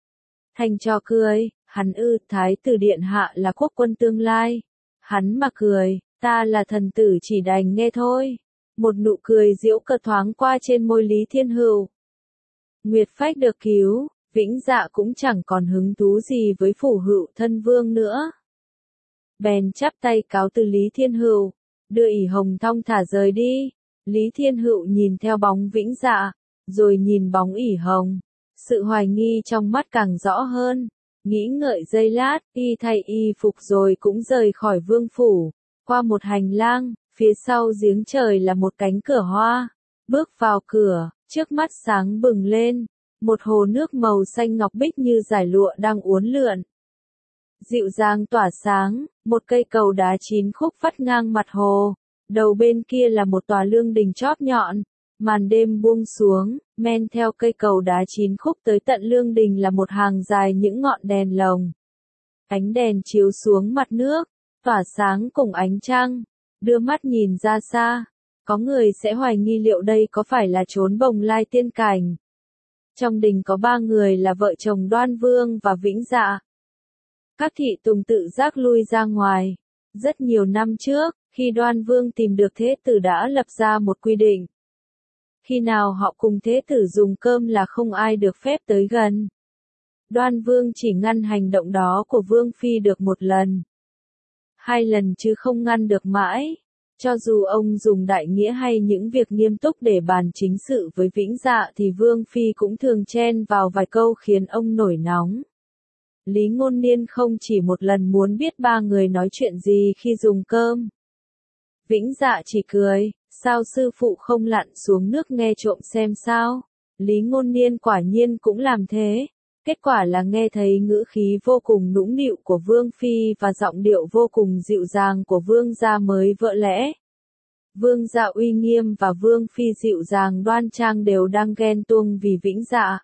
Thành trò cười, hắn ư, thái tử điện hạ là quốc quân tương lai. Hắn mà cười, ta là thần tử chỉ đành nghe thôi. Một nụ cười giễu cợt thoáng qua trên môi Lý Thiên Hựu. Nguyệt Phách được cứu, Vĩnh Dạ cũng chẳng còn hứng thú gì với phủ Hựu thân vương nữa. Bèn chắp tay cáo từ Lý Thiên Hựu, đưa ỷ hồng thong thả rời đi. Lý Thiên Hựu nhìn theo bóng Vĩnh Dạ, rồi nhìn bóng ỷ hồng. Sự hoài nghi trong mắt càng rõ hơn. Nghĩ ngợi giây lát, y thay y phục rồi cũng rời khỏi vương phủ. Qua một hành lang, phía sau giếng trời là một cánh cửa hoa. Bước vào cửa, trước mắt sáng bừng lên. Một hồ nước màu xanh ngọc bích như dải lụa đang uốn lượn. Dịu dàng tỏa sáng, một cây cầu đá chín khúc vắt ngang mặt hồ. Đầu bên kia là một tòa lương đình chóp nhọn. Màn đêm buông xuống, men theo cây cầu đá chín khúc tới tận lương đình là một hàng dài những ngọn đèn lồng. Ánh đèn chiếu xuống mặt nước, tỏa sáng cùng ánh trăng. Đưa mắt nhìn ra xa, có người sẽ hoài nghi liệu đây có phải là chốn Bồng Lai tiên cảnh. Trong đình có ba người là vợ chồng Đoan Vương và Vĩnh Dạ. Các thị tùng tự giác lui ra ngoài. Rất nhiều năm trước, khi Đoan Vương tìm được thế tử đã lập ra một quy định. Khi nào họ cùng thế tử dùng cơm là không ai được phép tới gần. Đoan Vương chỉ ngăn hành động đó của Vương Phi được một lần. Hai lần chứ không ngăn được mãi. Cho dù ông dùng đại nghĩa hay những việc nghiêm túc để bàn chính sự với Vĩnh Dạ thì Vương Phi cũng thường chen vào vài câu khiến ông nổi nóng. Lý Ngôn Niên không chỉ một lần muốn biết ba người nói chuyện gì khi dùng cơm. Vĩnh Dạ chỉ cười, sao sư phụ không lặn xuống nước nghe trộm xem sao? Lý Ngôn Niên quả nhiên cũng làm thế. Kết quả là nghe thấy ngữ khí vô cùng nũng nịu của Vương Phi và giọng điệu vô cùng dịu dàng của Vương gia mới vỡ lẽ. Vương gia uy nghiêm và Vương Phi dịu dàng đoan trang đều đang ghen tuông vì Vĩnh Dạ.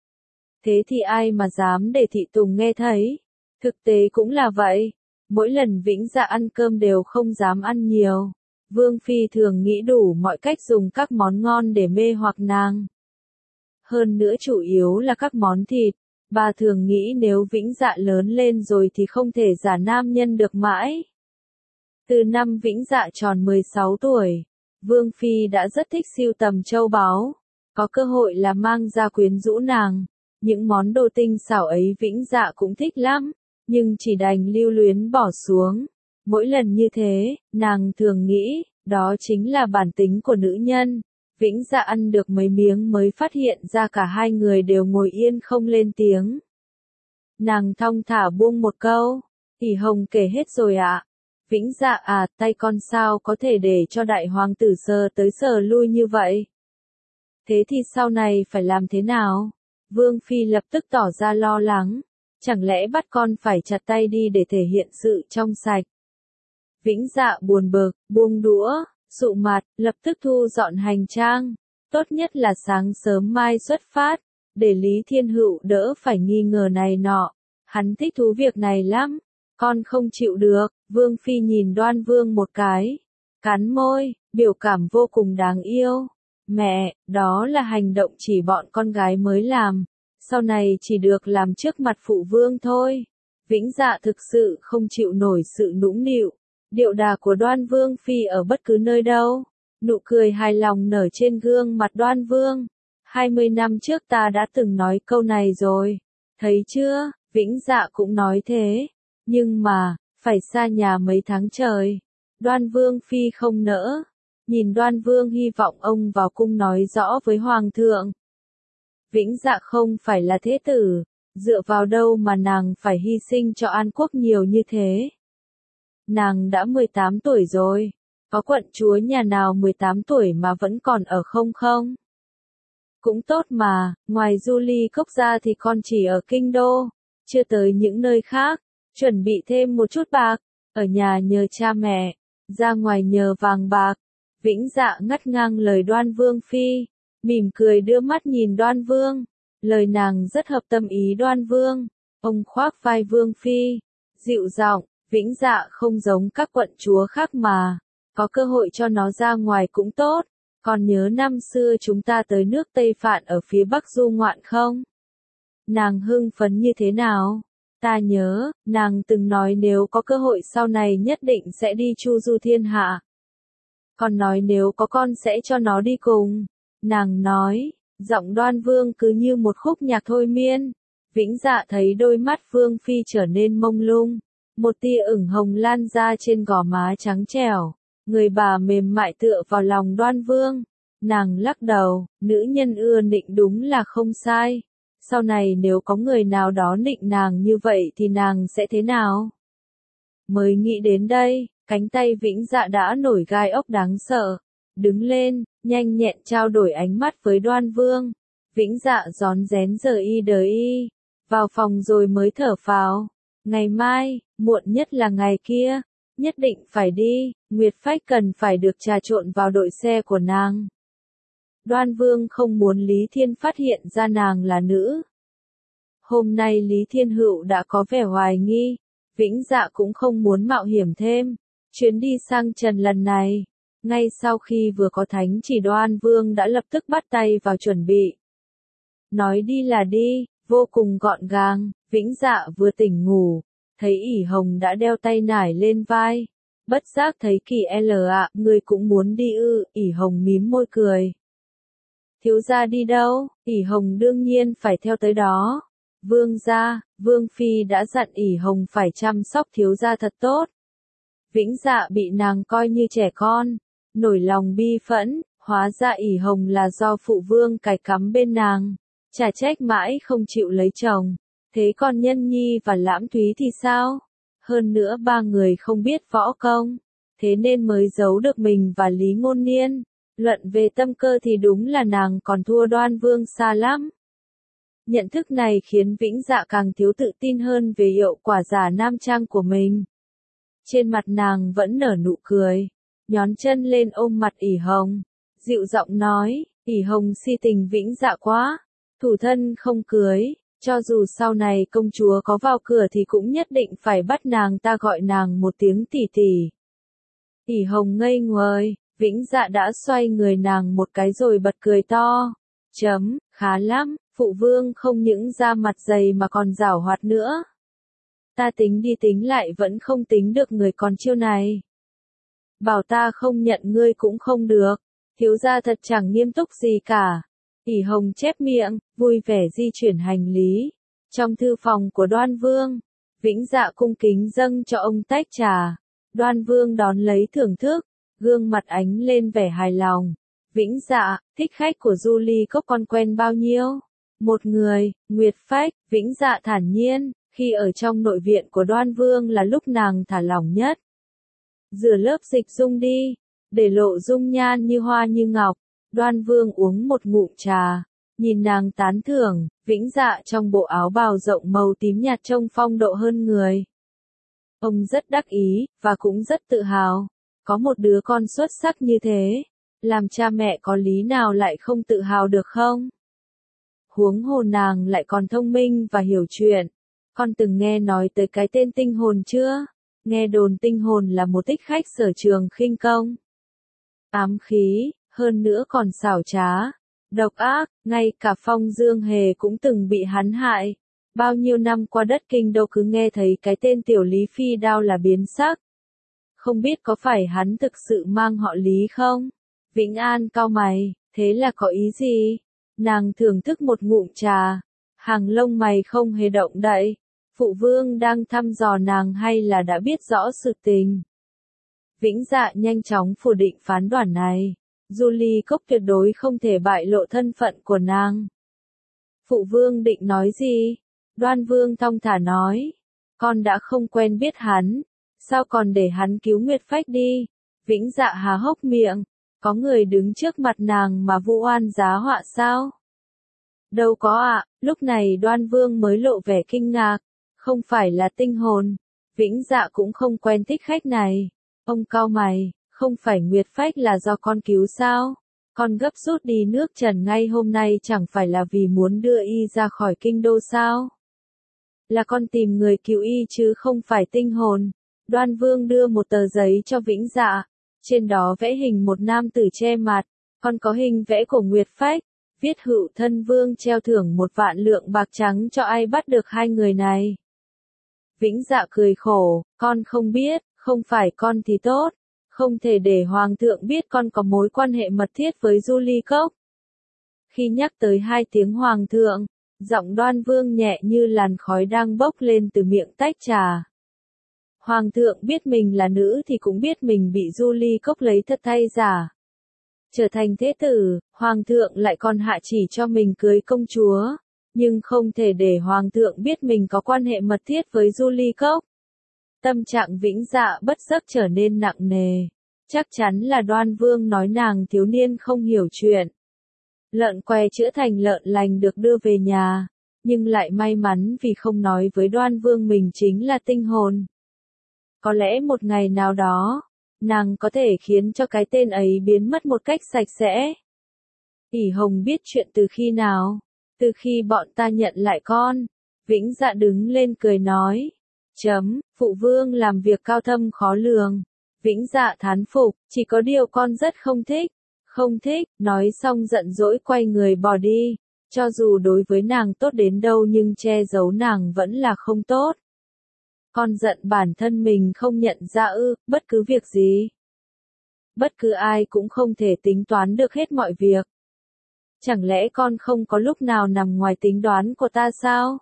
Thế thì ai mà dám để thị tùng nghe thấy? Thực tế cũng là vậy. Mỗi lần Vĩnh Dạ ăn cơm đều không dám ăn nhiều. Vương Phi thường nghĩ đủ mọi cách dùng các món ngon để mê hoặc nàng. Hơn nữa chủ yếu là các món thịt. Bà thường nghĩ nếu Vĩnh Dạ lớn lên rồi thì không thể giả nam nhân được mãi. Từ năm Vĩnh Dạ tròn mười sáu tuổi, Vương Phi đã rất thích sưu tầm châu báu. Có cơ hội là mang ra quyến rũ nàng. những món đồ tinh xảo ấy Vĩnh Dạ cũng thích lắm, nhưng chỉ đành lưu luyến bỏ xuống. Mỗi lần như thế, nàng thường nghĩ, đó chính là bản tính của nữ nhân. Vĩnh Dạ ăn được mấy miếng mới phát hiện ra cả hai người đều ngồi yên không lên tiếng. Nàng thong thả buông một câu, ỉ Hồng kể hết rồi ạ. Vĩnh Dạ à, tay con sao có thể để cho đại hoàng tử sờ tới sờ lui như vậy? Thế thì sau này phải làm thế nào? Vương Phi lập tức tỏ ra lo lắng. Chẳng lẽ bắt con phải chặt tay đi để thể hiện sự trong sạch? Vĩnh Dạ buồn bực, buông đũa, sụ mặt, lập tức thu dọn hành trang. Tốt nhất là sáng sớm mai xuất phát, để Lý Thiên Hữu đỡ phải nghi ngờ này nọ. Hắn thích thú việc này lắm. Con không chịu được. Vương Phi nhìn Đoan Vương một cái, cắn môi, biểu cảm vô cùng đáng yêu. Mẹ, đó là hành động chỉ bọn con gái mới làm, sau này chỉ được làm trước mặt phụ vương thôi. Vĩnh Dạ thực sự không chịu nổi sự nũng nịu, điệu đà của Đoan Vương Phi ở bất cứ nơi đâu. Nụ cười hài lòng nở trên gương mặt Đoan Vương. Hai mươi năm trước ta đã từng nói câu này rồi, thấy chưa? Vĩnh Dạ cũng nói thế, nhưng mà phải xa nhà mấy tháng trời. Đoan Vương Phi không nỡ. Nhìn Đoan Vương hy vọng ông vào cung nói rõ với Hoàng thượng. Vĩnh Dạ không phải là thế tử, dựa vào đâu mà nàng phải hy sinh cho An Quốc nhiều như thế. Nàng đã mười tám tuổi rồi, có quận chúa nhà nào mười tám tuổi mà vẫn còn ở không không? Cũng tốt mà, ngoài Du Ly Cốc ra thì con chỉ ở Kinh Đô, chưa tới những nơi khác. Chuẩn bị thêm một chút bạc, ở nhà nhờ cha mẹ, ra ngoài nhờ vàng bạc. Vĩnh Dạ ngắt ngang lời Đoan Vương Phi, mỉm cười đưa mắt nhìn Đoan Vương. Lời nàng rất hợp tâm ý Đoan Vương. Ông khoác vai Vương Phi, dịu giọng, Vĩnh Dạ không giống các quận chúa khác mà, có cơ hội cho nó ra ngoài cũng tốt. Còn nhớ năm xưa chúng ta tới nước Tây Phạn ở phía Bắc du ngoạn không? Nàng hưng phấn như thế nào? Ta nhớ, nàng từng nói nếu có cơ hội sau này nhất định sẽ đi chu du thiên hạ. Còn nói nếu có con sẽ cho nó đi cùng. Nàng nói, giọng Đoan Vương cứ như một khúc nhạc thôi miên. Vĩnh Dạ thấy đôi mắt Vương Phi trở nên mông lung. Một tia ửng hồng lan ra trên gò má trắng trẻo. Người bà mềm mại tựa vào lòng Đoan Vương. Nàng lắc đầu, nữ nhân ưa nịnh đúng là không sai. Sau này nếu có người nào đó nịnh nàng như vậy thì nàng sẽ thế nào? Mới nghĩ đến đây, cánh tay Vĩnh Dạ đã nổi gai ốc đáng sợ. Đứng lên, nhanh nhẹn trao đổi ánh mắt với Đoan Vương. Vĩnh Dạ rón rén giờ y đới y. Vào phòng rồi mới thở phào. Ngày mai, muộn nhất là ngày kia, nhất định phải đi. Nguyệt Phách cần phải được trà trộn vào đội xe của nàng. Đoan Vương không muốn Lý Thiên phát hiện ra nàng là nữ. Hôm nay Lý Thiên Hữu đã có vẻ hoài nghi, Vĩnh Dạ cũng không muốn mạo hiểm thêm. Chuyến đi sang Trần lần này, ngay sau khi vừa có thánh chỉ Đoan Vương đã lập tức bắt tay vào chuẩn bị. Nói đi là đi, vô cùng gọn gàng. Vĩnh Dạ vừa tỉnh ngủ, thấy ỉ Hồng đã đeo tay nải lên vai. Bất giác thấy Kỳ L ạ, người cũng muốn đi ư? ỉ Hồng mím môi cười. Thiếu gia đi đâu? ỉ Hồng đương nhiên phải theo tới đó. Vương gia, Vương Phi đã dặn ỉ Hồng phải chăm sóc thiếu gia thật tốt. Vĩnh Dạ bị nàng coi như trẻ con, nổi lòng bi phẫn, hóa ra ỉ Hồng là do phụ vương cài cắm bên nàng, chả trách mãi không chịu lấy chồng. Thế còn Nhân Nhi và Lãm Thúy thì sao? Hơn nữa ba người không biết võ công, thế nên mới giấu được mình và Lý Ngôn Niên. Luận về tâm cơ thì đúng là nàng còn thua Đoan Vương xa lắm. Nhận thức này khiến Vĩnh Dạ càng thiếu tự tin hơn về hiệu quả giả nam trang của mình. Trên mặt nàng vẫn nở nụ cười, nhón chân lên ôm mặt ỉ Hồng, dịu giọng nói, ỉ Hồng si tình Vĩnh Dạ quá, thủ thân không cưới, cho dù sau này công chúa có vào cửa thì cũng nhất định phải bắt nàng ta gọi nàng một tiếng tỷ tỷ. ỉ Hồng ngây nguồi, Vĩnh Dạ đã xoay người nàng một cái rồi bật cười to. Chấm, khá lắm, phụ vương không những da mặt dày mà còn giảo hoạt nữa. Ta tính đi tính lại vẫn không tính được người còn chiêu này. Bảo ta không nhận ngươi cũng không được, thiếu gia thật chẳng nghiêm túc gì cả. Ỷ Hồng chép miệng, vui vẻ di chuyển hành lý. Trong thư phòng của Đoan Vương, Vĩnh Dạ cung kính dâng cho ông tách trà. Đoan Vương đón lấy thưởng thức, gương mặt ánh lên vẻ hài lòng. Vĩnh Dạ, thích khách của Du Ly Cốc con quen bao nhiêu? Một người, Nguyệt Phách. Vĩnh Dạ thản nhiên, khi ở trong nội viện của Đoan Vương là lúc nàng thả lỏng nhất. Rửa lớp dịch dung đi, để lộ dung nhan như hoa như ngọc. Đoan Vương uống một ngụm trà, nhìn nàng tán thưởng. Vĩnh Dạ trong bộ áo bào rộng màu tím nhạt trông phong độ hơn người. Ông rất đắc ý, và cũng rất tự hào. Có một đứa con xuất sắc như thế, làm cha mẹ có lý nào lại không tự hào được không? Huống hồ nàng lại còn thông minh và hiểu chuyện. Con từng nghe nói tới cái tên tinh hồn chưa? Nghe đồn tinh hồn là một thích khách sở trường khinh công. Ám khí, hơn nữa còn xảo trá, độc ác, ngay cả Phong Dương Hề cũng từng bị hắn hại. Bao nhiêu năm qua đất kinh đô cứ nghe thấy cái tên tiểu Lý Phi Đao là biến sắc. Không biết có phải hắn thực sự mang họ Lý không? Vĩnh An cau mày, thế là có ý gì? Nàng thưởng thức một ngụm trà, hàng lông mày không hề động đậy. Phụ vương đang thăm dò nàng hay là đã biết rõ sự tình? Vĩnh Dạ nhanh chóng phủ định phán đoán này. Du Ly Cốc tuyệt đối không thể bại lộ thân phận của nàng. Phụ vương định nói gì? Đoan Vương thong thả nói. Con đã không quen biết hắn, sao còn để hắn cứu Nguyệt Phách đi? Vĩnh Dạ há hốc miệng. Có người đứng trước mặt nàng mà vu oan giá họa sao? Đâu có ạ, à, lúc này Đoan Vương mới lộ vẻ kinh ngạc. Không phải là tinh hồn. Vĩnh Dạ cũng không quen thích khách này. Ông cau mày, không phải Nguyệt Phách là do con cứu sao? Con gấp rút đi nước Trần ngay hôm nay chẳng phải là vì muốn đưa y ra khỏi kinh đô sao? Là con tìm người cứu y chứ không phải tinh hồn. Đoan Vương đưa một tờ giấy cho Vĩnh Dạ. Trên đó vẽ hình một nam tử che mặt. Còn có hình vẽ của Nguyệt Phách. Viết Hữu Thân Vương treo thưởng một vạn lượng bạc trắng cho ai bắt được hai người này. Vĩnh Dạ cười khổ, con không biết, không phải con thì tốt. Không thể để Hoàng thượng biết con có mối quan hệ mật thiết với Du Ly Cốc. Khi nhắc tới hai tiếng Hoàng thượng, giọng Đoan Vương nhẹ như làn khói đang bốc lên từ miệng tách trà. Hoàng thượng biết mình là nữ thì cũng biết mình bị Du Ly Cốc lấy thật thay giả. Trở thành thế tử, Hoàng thượng lại còn hạ chỉ cho mình cưới công chúa. Nhưng không thể để Hoàng thượng biết mình có quan hệ mật thiết với Du Ly Cốc. Tâm trạng Vĩnh Dạ bất giấc trở nên nặng nề. Chắc chắn là Đoan Vương nói nàng thiếu niên không hiểu chuyện. Lợn què chữa thành lợn lành được đưa về nhà. Nhưng lại may mắn vì không nói với Đoan Vương mình chính là tinh hồn. Có lẽ một ngày nào đó, nàng có thể khiến cho cái tên ấy biến mất một cách sạch sẽ. Ỷ Hồng biết chuyện từ khi nào? Từ khi bọn ta nhận lại con. Vĩnh Dạ đứng lên cười nói. Chấm, phụ vương làm việc cao thâm khó lường. Vĩnh Dạ thán phục, chỉ có điều con rất không thích. Không thích, nói xong giận dỗi quay người bỏ đi. Cho dù đối với nàng tốt đến đâu nhưng che giấu nàng vẫn là không tốt. Con giận bản thân mình không nhận ra ư, bất cứ việc gì. Bất cứ ai cũng không thể tính toán được hết mọi việc. Chẳng lẽ con không có lúc nào nằm ngoài tính đoán của ta sao?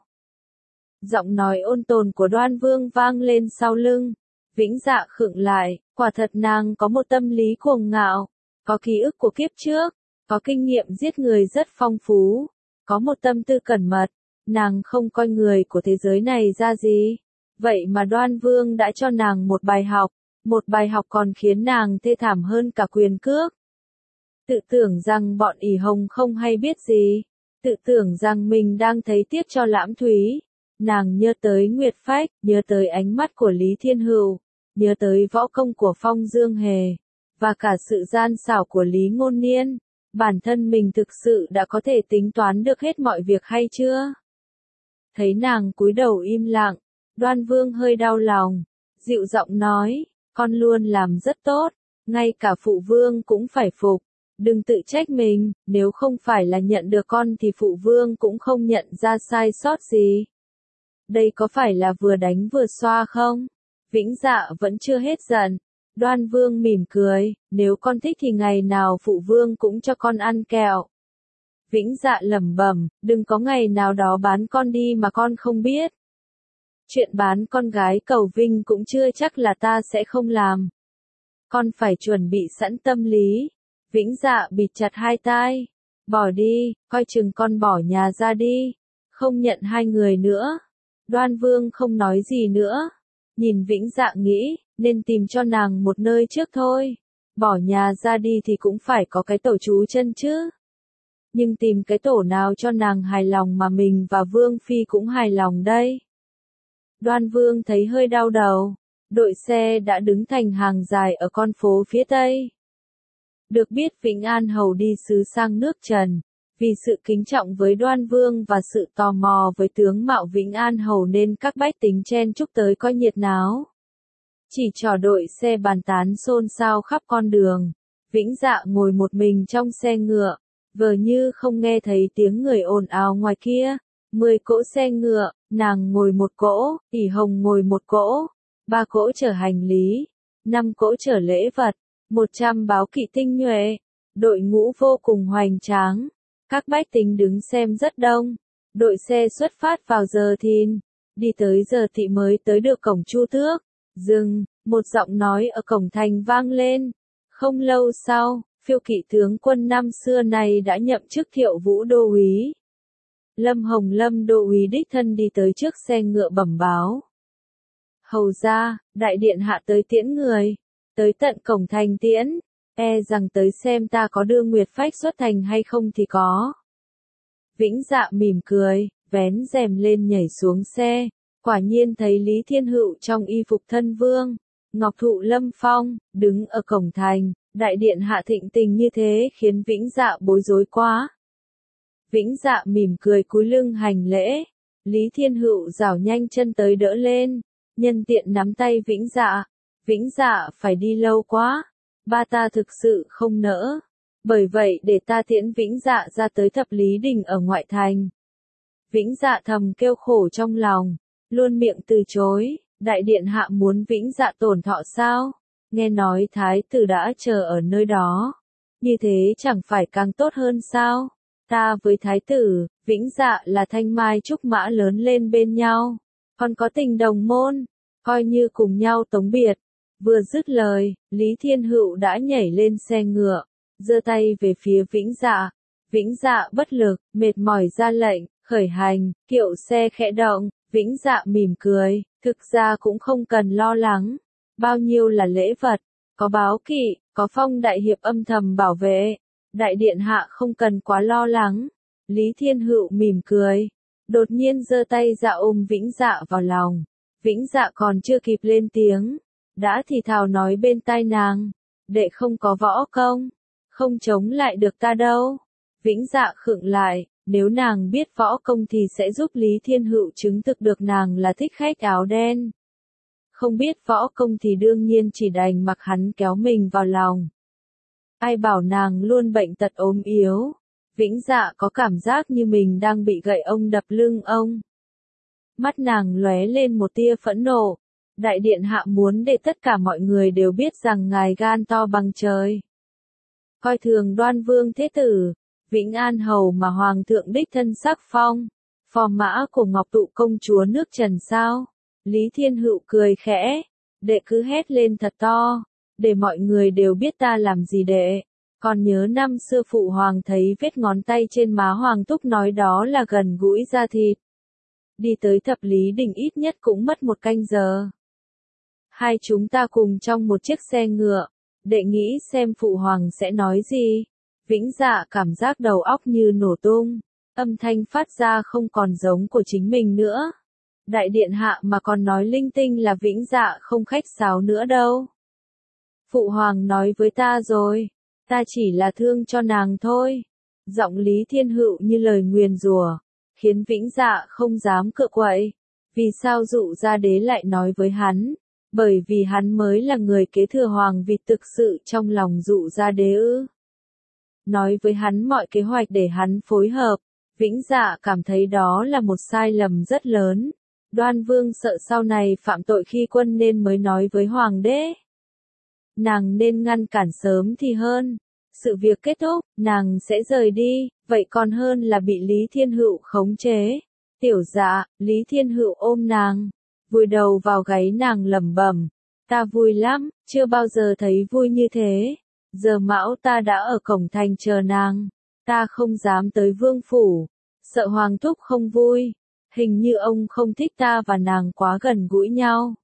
Giọng nói ôn tồn của Đoan Vương vang lên sau lưng. Vĩnh Dạ khựng lại, quả thật nàng có một tâm lý cuồng ngạo, có ký ức của kiếp trước, có kinh nghiệm giết người rất phong phú, có một tâm tư cẩn mật, nàng không coi người của thế giới này ra gì. Vậy mà Đoan Vương đã cho nàng một bài học, một bài học còn khiến nàng thê thảm hơn cả quyền cước. Tự tưởng rằng bọn ỷ Hồng không hay biết gì, tự tưởng rằng mình đang thấy tiếc cho Lãm Thúy. Nàng nhớ tới Nguyệt Phách, nhớ tới ánh mắt của Lý Thiên Hữu, nhớ tới võ công của Phong Dương Hề, và cả sự gian xảo của Lý Ngôn Niên. Bản thân mình thực sự đã có thể tính toán được hết mọi việc hay chưa? Thấy nàng cúi đầu im lặng, Đoan Vương hơi đau lòng, dịu giọng nói, con luôn làm rất tốt, ngay cả phụ vương cũng phải phục. Đừng tự trách mình, nếu không phải là nhận được con thì phụ vương cũng không nhận ra sai sót gì. Đây có phải là vừa đánh vừa xoa không? Vĩnh Dạ vẫn chưa hết giận. Đoan Vương mỉm cười, nếu con thích thì ngày nào phụ vương cũng cho con ăn kẹo. Vĩnh Dạ lẩm bẩm, đừng có ngày nào đó bán con đi mà con không biết. Chuyện bán con gái cầu vinh cũng chưa chắc là ta sẽ không làm. Con phải chuẩn bị sẵn tâm lý. Vĩnh Dạ bịt chặt hai tai. Bỏ đi, coi chừng con bỏ nhà ra đi. Không nhận hai người nữa. Đoan Vương không nói gì nữa. Nhìn Vĩnh Dạ nghĩ, nên tìm cho nàng một nơi trước thôi. Bỏ nhà ra đi thì cũng phải có cái tổ trú chân chứ. Nhưng tìm cái tổ nào cho nàng hài lòng mà mình và Vương Phi cũng hài lòng đây. Đoan Vương thấy hơi đau đầu. Đội xe đã đứng thành hàng dài ở con phố phía tây. Được biết Vĩnh An Hầu đi sứ sang nước Trần. Vì sự kính trọng với Đoan Vương và sự tò mò với tướng mạo Vĩnh An Hầu nên các bách tính chen chúc tới coi nhiệt náo. Chỉ trò đội xe bàn tán xôn xao khắp con đường. Vĩnh Dạ ngồi một mình trong xe ngựa, vờ như không nghe thấy tiếng người ồn ào ngoài kia. Mười cỗ xe ngựa, nàng ngồi một cỗ, ỷ Hồng ngồi một cỗ, ba cỗ chở hành lý, năm cỗ chở lễ vật, một trăm báo kỵ tinh nhuệ, đội ngũ vô cùng hoành tráng. Các bách tính đứng xem rất đông. Đội xe xuất phát vào giờ thìn, đi tới giờ thị mới tới được cổng Chu Tước. Dừng, một giọng nói ở cổng thành vang lên. Không lâu sau, phiêu kỵ tướng quân năm xưa này đã nhậm chức Thiệu Vũ đô úy. Lâm Hồng Lâm đô úy đích thân đi tới trước xe ngựa bẩm báo. Hầu ra, đại điện hạ tới tiễn người, tới tận cổng thành tiễn, e rằng tới xem ta có đưa Nguyệt Phách xuất thành hay không thì có. Vĩnh Dạ mỉm cười, vén rèm lên nhảy xuống xe, quả nhiên thấy Lý Thiên Hựu trong y phục thân vương, ngọc thụ lâm phong, đứng ở cổng thành, đại điện hạ thịnh tình như thế khiến Vĩnh Dạ bối rối quá. Vĩnh Dạ mỉm cười cúi lưng hành lễ, Lý Thiên Hựu rảo nhanh chân tới đỡ lên, nhân tiện nắm tay Vĩnh Dạ. Vĩnh Dạ phải đi lâu quá, ba ta thực sự không nỡ, bởi vậy để ta tiễn Vĩnh Dạ ra tới Thập Lý Đình ở ngoại thành. Vĩnh Dạ thầm kêu khổ trong lòng, luôn miệng từ chối, đại điện hạ muốn Vĩnh Dạ tổn thọ sao? Nghe nói thái tử đã chờ ở nơi đó, như thế chẳng phải càng tốt hơn sao? Ta với thái tử, Vĩnh Dạ là thanh mai trúc mã lớn lên bên nhau, còn có tình đồng môn, coi như cùng nhau tống biệt. Vừa dứt lời, Lý Thiên Hựu đã nhảy lên xe ngựa, giơ tay về phía Vĩnh Dạ. Vĩnh Dạ bất lực, mệt mỏi ra lệnh, khởi hành, kiệu xe khẽ động, Vĩnh Dạ mỉm cười, thực ra cũng không cần lo lắng. Bao nhiêu là lễ vật, có báo kỵ, có phong đại hiệp âm thầm bảo vệ. Đại điện hạ không cần quá lo lắng. Lý Thiên Hựu mỉm cười, đột nhiên giơ tay ra ôm Vĩnh Dạ vào lòng. Vĩnh Dạ còn chưa kịp lên tiếng, đã thì thào nói bên tai nàng, đệ không có võ công, không chống lại được ta đâu. Vĩnh Dạ khựng lại, nếu nàng biết võ công thì sẽ giúp Lý Thiên Hựu chứng thực được nàng là thích khách áo đen. Không biết võ công thì đương nhiên chỉ đành mặc hắn kéo mình vào lòng. Ai bảo nàng luôn bệnh tật ốm yếu. Vĩnh Dạ có cảm giác như mình đang bị gậy ông đập lưng ông. Mắt nàng lóe lên một tia phẫn nộ. Đại điện hạ muốn để tất cả mọi người đều biết rằng ngài gan to bằng trời. Coi thường Đoan Vương thế tử, Vĩnh An Hầu mà hoàng thượng đích thân sắc phong, phò mã của Ngọc Tụ công chúa nước Trần sao? Lý Thiên Hựu cười khẽ, đệ cứ hét lên thật to, để mọi người đều biết ta làm gì đệ. Còn nhớ năm xưa phụ hoàng thấy vết ngón tay trên má hoàng túc nói đó là gần gũi da thịt. Đi tới Thập Lý Đình ít nhất cũng mất một canh giờ. Hai chúng ta cùng trong một chiếc xe ngựa, đệ nghĩ xem phụ hoàng sẽ nói gì. Vĩnh Dạ cảm giác đầu óc như nổ tung, âm thanh phát ra không còn giống của chính mình nữa. Đại điện hạ mà còn nói linh tinh là Vĩnh Dạ không khách sáo nữa đâu. Phụ hoàng nói với ta rồi, ta chỉ là thương cho nàng thôi. Giọng Lý Thiên Hựu như lời nguyền rủa, khiến Vĩnh Dạ không dám cựa quậy. Vì sao Dụ Gia Đế lại nói với hắn? Bởi vì hắn mới là người kế thừa hoàng vị thực sự trong lòng Dụ Gia Đế ư? Nói với hắn mọi kế hoạch để hắn phối hợp. Vĩnh Dạ cảm thấy đó là một sai lầm rất lớn. Đoan Vương sợ sau này phạm tội khi quân nên mới nói với hoàng đế. Nàng nên ngăn cản sớm thì hơn. Sự việc kết thúc, nàng sẽ rời đi, vậy còn hơn là bị Lý Thiên Hựu khống chế. Tiểu Dạ, Lý Thiên Hựu ôm nàng, vùi đầu vào gáy nàng lẩm bẩm, ta vui lắm, chưa bao giờ thấy vui như thế. Giờ Mão ta đã ở cổng thành chờ nàng, ta không dám tới vương phủ, sợ Hoàng thúc không vui, hình như ông không thích ta và nàng quá gần gũi nhau.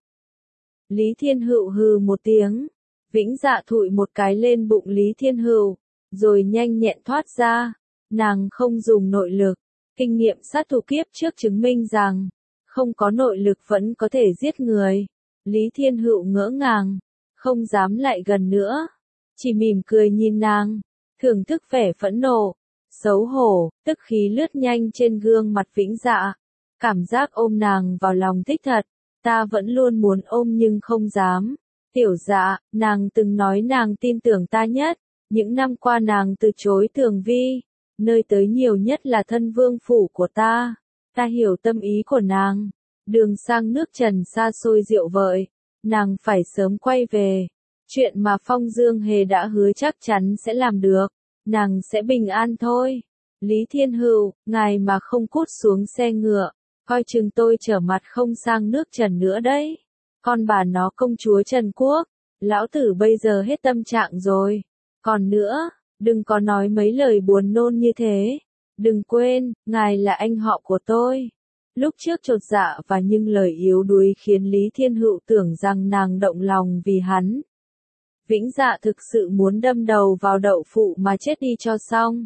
Lý Thiên Hựu hừ một tiếng, Vĩnh Dạ thụi một cái lên bụng Lý Thiên Hựu, rồi nhanh nhẹn thoát ra, nàng không dùng nội lực, kinh nghiệm sát thủ kiếp trước chứng minh rằng, không có nội lực vẫn có thể giết người. Lý Thiên Hựu ngỡ ngàng, không dám lại gần nữa, chỉ mỉm cười nhìn nàng, thưởng thức vẻ phẫn nộ, xấu hổ, tức khí lướt nhanh trên gương mặt Vĩnh Dạ, cảm giác ôm nàng vào lòng thích thật, ta vẫn luôn muốn ôm nhưng không dám. Tiểu Dạ, nàng từng nói nàng tin tưởng ta nhất, những năm qua nàng từ chối Tường Vi, nơi tới nhiều nhất là thân vương phủ của ta, ta hiểu tâm ý của nàng, đường sang nước Trần xa xôi diệu vợi, nàng phải sớm quay về, chuyện mà Phong Dương Hề đã hứa chắc chắn sẽ làm được, nàng sẽ bình an thôi. Lý Thiên Hựu, ngài mà không cút xuống xe ngựa, coi chừng tôi trở mặt không sang nước Trần nữa đấy. Con bà nó công chúa Trần Quốc, lão tử bây giờ hết tâm trạng rồi. Còn nữa, đừng có nói mấy lời buồn nôn như thế. Đừng quên, ngài là anh họ của tôi. Lúc trước chột dạ và những lời yếu đuối khiến Lý Thiên Hựu tưởng rằng nàng động lòng vì hắn. Vĩnh Dạ thực sự muốn đâm đầu vào đậu phụ mà chết đi cho xong.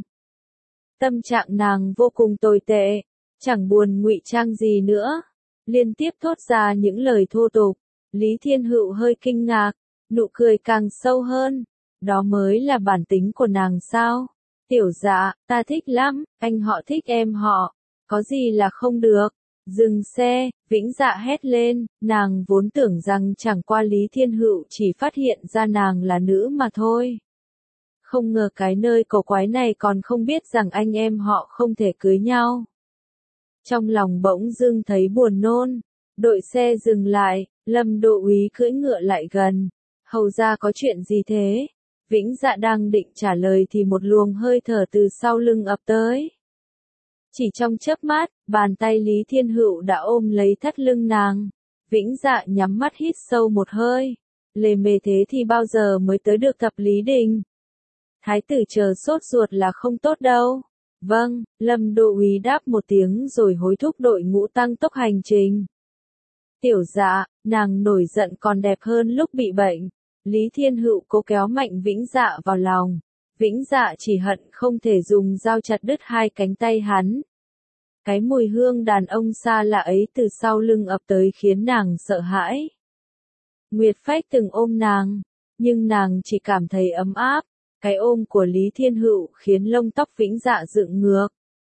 Tâm trạng nàng vô cùng tồi tệ, chẳng buồn ngụy trang gì nữa, liên tiếp thốt ra những lời thô tục. Lý Thiên Hựu hơi kinh ngạc, nụ cười càng sâu hơn, đó mới là bản tính của nàng sao? Tiểu Dạ, ta thích lắm, anh họ thích em họ, có gì là không được? Dừng xe, Vĩnh Dạ hét lên, nàng vốn tưởng rằng chẳng qua Lý Thiên Hựu chỉ phát hiện ra nàng là nữ mà thôi. Không ngờ cái nơi cổ quái này còn không biết rằng anh em họ không thể cưới nhau. Trong lòng bỗng dưng thấy buồn nôn, đội xe dừng lại, Lâm Đô úy cưỡi ngựa lại gần. Hầu ra có chuyện gì thế? Vĩnh Dạ đang định trả lời thì một luồng hơi thở từ sau lưng ập tới. Chỉ trong chớp mắt, bàn tay Lý Thiên Hựu đã ôm lấy thắt lưng nàng. Vĩnh Dạ nhắm mắt hít sâu một hơi. Lề mề thế thì bao giờ mới tới được thập Lý Đình? Thái tử chờ sốt ruột là không tốt đâu. Vâng, Lâm Đô úy đáp một tiếng rồi hối thúc đội ngũ tăng tốc hành trình. Tiểu Dạ, nàng nổi giận còn đẹp hơn lúc bị bệnh. Lý Thiên Hựu cố kéo mạnh Vĩnh Dạ vào lòng. Vĩnh Dạ chỉ hận không thể dùng dao chặt đứt hai cánh tay hắn. Cái mùi hương đàn ông xa lạ ấy từ sau lưng ập tới khiến nàng sợ hãi. Nguyệt Phách từng ôm nàng, nhưng nàng chỉ cảm thấy ấm áp. Cái ôm của Lý Thiên Hựu khiến lông tóc Vĩnh Dạ dựng ngược.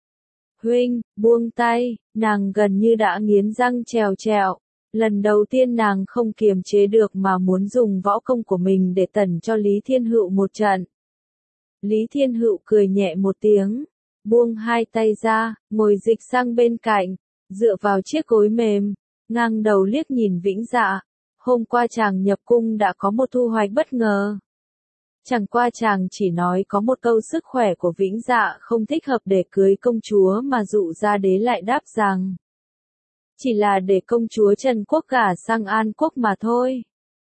Huynh, buông tay, nàng gần như đã nghiến răng trèo trèo. Lần đầu tiên nàng không kiềm chế được mà muốn dùng võ công của mình để tẩn cho Lý Thiên Hựu một trận. Lý Thiên Hựu cười nhẹ một tiếng, buông hai tay ra, ngồi dịch sang bên cạnh, dựa vào chiếc gối mềm, ngang đầu liếc nhìn Vĩnh Dạ. Hôm qua chàng nhập cung đã có một thu hoạch bất ngờ. Chẳng qua chàng chỉ nói có một câu sức khỏe của Vĩnh Dạ không thích hợp để cưới công chúa mà dụ gia đế lại đáp rằng chỉ là để công chúa Trần Quốc gả sang An Quốc mà thôi.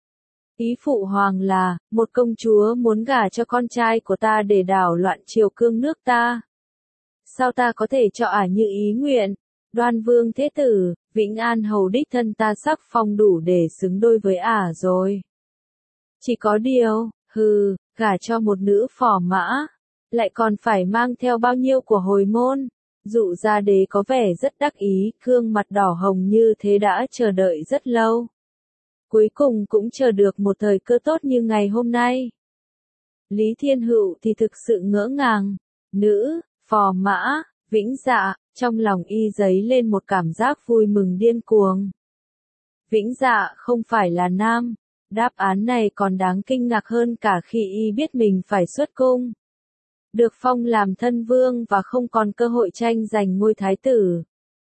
Ý phụ hoàng là, một công chúa muốn gả cho con trai của ta để đảo loạn triều cương nước ta. Sao ta có thể cho ả như ý nguyện? Đoan Vương Thế Tử, Vĩnh An hầu đích thân ta sắc phong đủ để xứng đôi với ả rồi. Chỉ có điều, hừ, gả cho một nữ phò mã, lại còn phải mang theo bao nhiêu của hồi môn. Dụ gia đế có vẻ rất đắc ý, gương mặt đỏ hồng như thế đã chờ đợi rất lâu. Cuối cùng cũng chờ được một thời cơ tốt như ngày hôm nay. Lý Thiên Hựu thì thực sự ngỡ ngàng. Nữ, phò mã, Vĩnh Dạ, trong lòng y dấy lên một cảm giác vui mừng điên cuồng. Vĩnh Dạ không phải là nam. Đáp án này còn đáng kinh ngạc hơn cả khi y biết mình phải xuất cung. Được phong làm thân vương và không còn cơ hội tranh giành ngôi thái tử.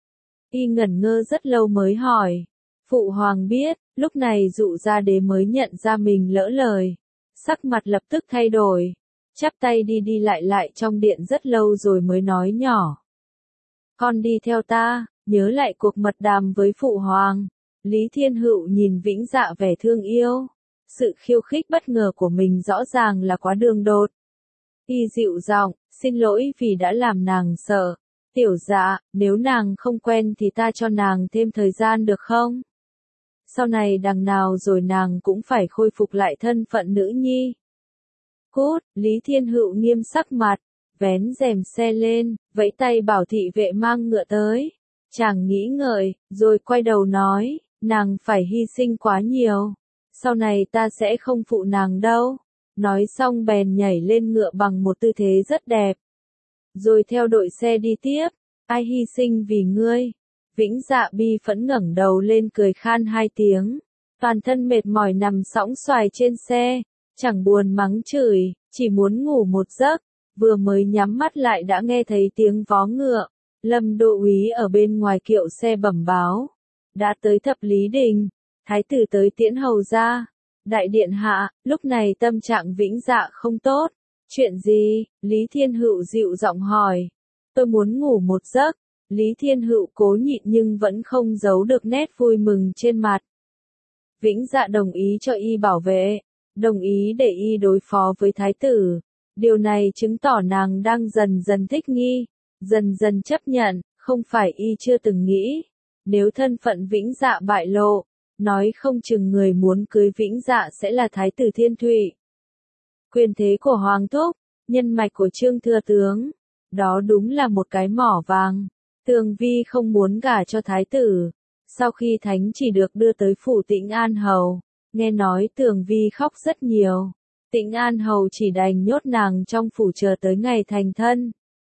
Y ngẩn ngơ rất lâu mới hỏi. Phụ hoàng biết, lúc này dụ gia đế mới nhận ra mình lỡ lời. Sắc mặt lập tức thay đổi. chắp tay đi đi lại lại trong điện rất lâu rồi mới nói nhỏ. Con đi theo ta, nhớ lại cuộc mật đàm với Phụ Hoàng. Lý Thiên Hựu nhìn Vĩnh Dạ vẻ thương yêu. Sự khiêu khích bất ngờ của mình rõ ràng là quá đường đột. Y dịu giọng, xin lỗi vì đã làm nàng sợ. Tiểu Dạ, nếu nàng không quen thì ta cho nàng thêm thời gian được không? Sau này đằng nào rồi nàng cũng phải khôi phục lại thân phận nữ nhi. Cút, Lý Thiên Hựu nghiêm sắc mặt, vén rèm xe lên, vẫy tay bảo thị vệ mang ngựa tới. Chàng nghĩ ngợi, rồi quay đầu nói, nàng phải hy sinh quá nhiều. Sau này ta sẽ không phụ nàng đâu. Nói xong bèn nhảy lên ngựa bằng một tư thế rất đẹp. Rồi theo đội xe đi tiếp, ai hy sinh vì ngươi? Vĩnh Dạ bi phẫn ngẩng đầu lên cười khan hai tiếng. Toàn thân mệt mỏi nằm sõng xoài trên xe, chẳng buồn mắng chửi, chỉ muốn ngủ một giấc. Vừa mới nhắm mắt lại đã nghe thấy tiếng vó ngựa. Lâm Đô úy ở bên ngoài kiệu xe bẩm báo. Đã tới Thập Lý Đình, thái tử tới tiễn hầu ra. Đại điện hạ, lúc này tâm trạng Vĩnh Dạ không tốt. Chuyện gì? Lý Thiên Hựu dịu giọng hỏi. Tôi muốn ngủ một giấc. Lý Thiên Hựu cố nhịn nhưng vẫn không giấu được nét vui mừng trên mặt. Vĩnh Dạ đồng ý cho y bảo vệ, đồng ý để y đối phó với thái tử. Điều này chứng tỏ nàng đang dần dần thích nghi, dần dần chấp nhận, không phải y chưa từng nghĩ. Nếu thân phận Vĩnh Dạ bại lộ, nói không chừng người muốn cưới Vĩnh Dạ sẽ là thái tử Thiên Thụy. Quyền thế của Hoàng Thúc, nhân mạch của Trương Thừa Tướng, đó đúng là một cái mỏ vàng. Tường Vi không muốn gả cho thái tử. Sau khi thánh chỉ được đưa tới phủ Tĩnh An Hầu, nghe nói Tường Vi khóc rất nhiều. Tĩnh An Hầu chỉ đành nhốt nàng trong phủ chờ tới ngày thành thân.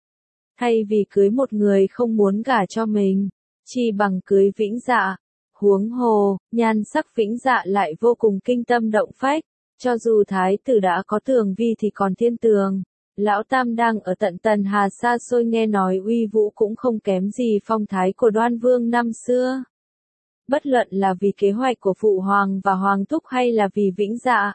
Thay vì cưới một người không muốn gả cho mình, chi bằng cưới Vĩnh Dạ. Huống hồ, nhan sắc Vĩnh Dạ lại vô cùng kinh tâm động phách. Cho dù thái tử đã có Tường Vi thì còn Thiên Tường. Lão Tam đang ở tận Tần Hà xa xôi nghe nói uy vũ cũng không kém gì phong thái của Đoan Vương năm xưa. Bất luận là vì kế hoạch của Phụ Hoàng và Hoàng Thúc hay là vì Vĩnh Dạ,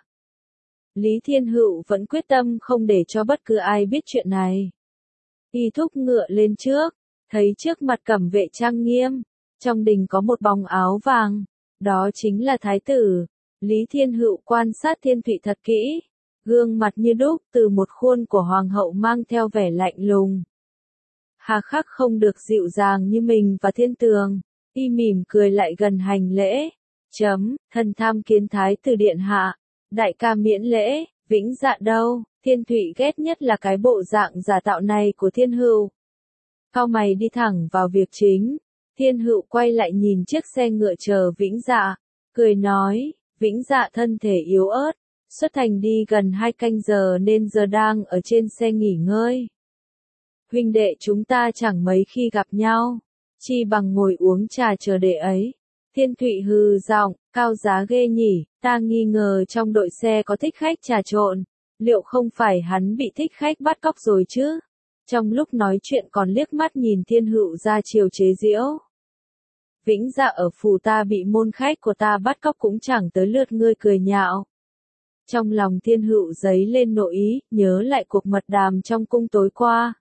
Lý Thiên Hựu vẫn quyết tâm không để cho bất cứ ai biết chuyện này. Y thúc ngựa lên trước, thấy trước mặt cẩm vệ trang nghiêm, trong đình có một bóng áo vàng, đó chính là thái tử. Lý Thiên Hựu quan sát Thiên Thụy thật kỹ. Gương mặt như đúc từ một khuôn của hoàng hậu mang theo vẻ lạnh lùng. Hà khắc không được dịu dàng như mình và Thiên Tường. Y mỉm cười lại gần hành lễ. Chấm, thần tham kiến thái tử điện hạ. Đại ca miễn lễ, Vĩnh Dạ đâu? Thiên Thụy ghét nhất là cái bộ dạng giả tạo này của Thiên Hựu. Cau mày đi thẳng vào việc chính. Thiên Hựu quay lại nhìn chiếc xe ngựa chờ Vĩnh Dạ, cười nói, Vĩnh Dạ thân thể yếu ớt. Xuất thành đi gần hai canh giờ nên giờ đang ở trên xe nghỉ ngơi. Huynh đệ chúng ta chẳng mấy khi gặp nhau, chi bằng ngồi uống trà chờ đệ ấy. Thiên Thụy hừ giọng, cao giá ghê nhỉ, ta nghi ngờ trong đội xe có thích khách trà trộn, liệu không phải hắn bị thích khách bắt cóc rồi chứ? Trong lúc nói chuyện còn liếc mắt nhìn Thiên Hựu ra chiều chế giễu. Vĩnh Dạ ở phủ ta bị môn khách của ta bắt cóc cũng chẳng tới lượt ngươi cười nhạo. Trong lòng Thiên Hựu dấy lên nội ý, nhớ lại cuộc mật đàm trong cung tối qua.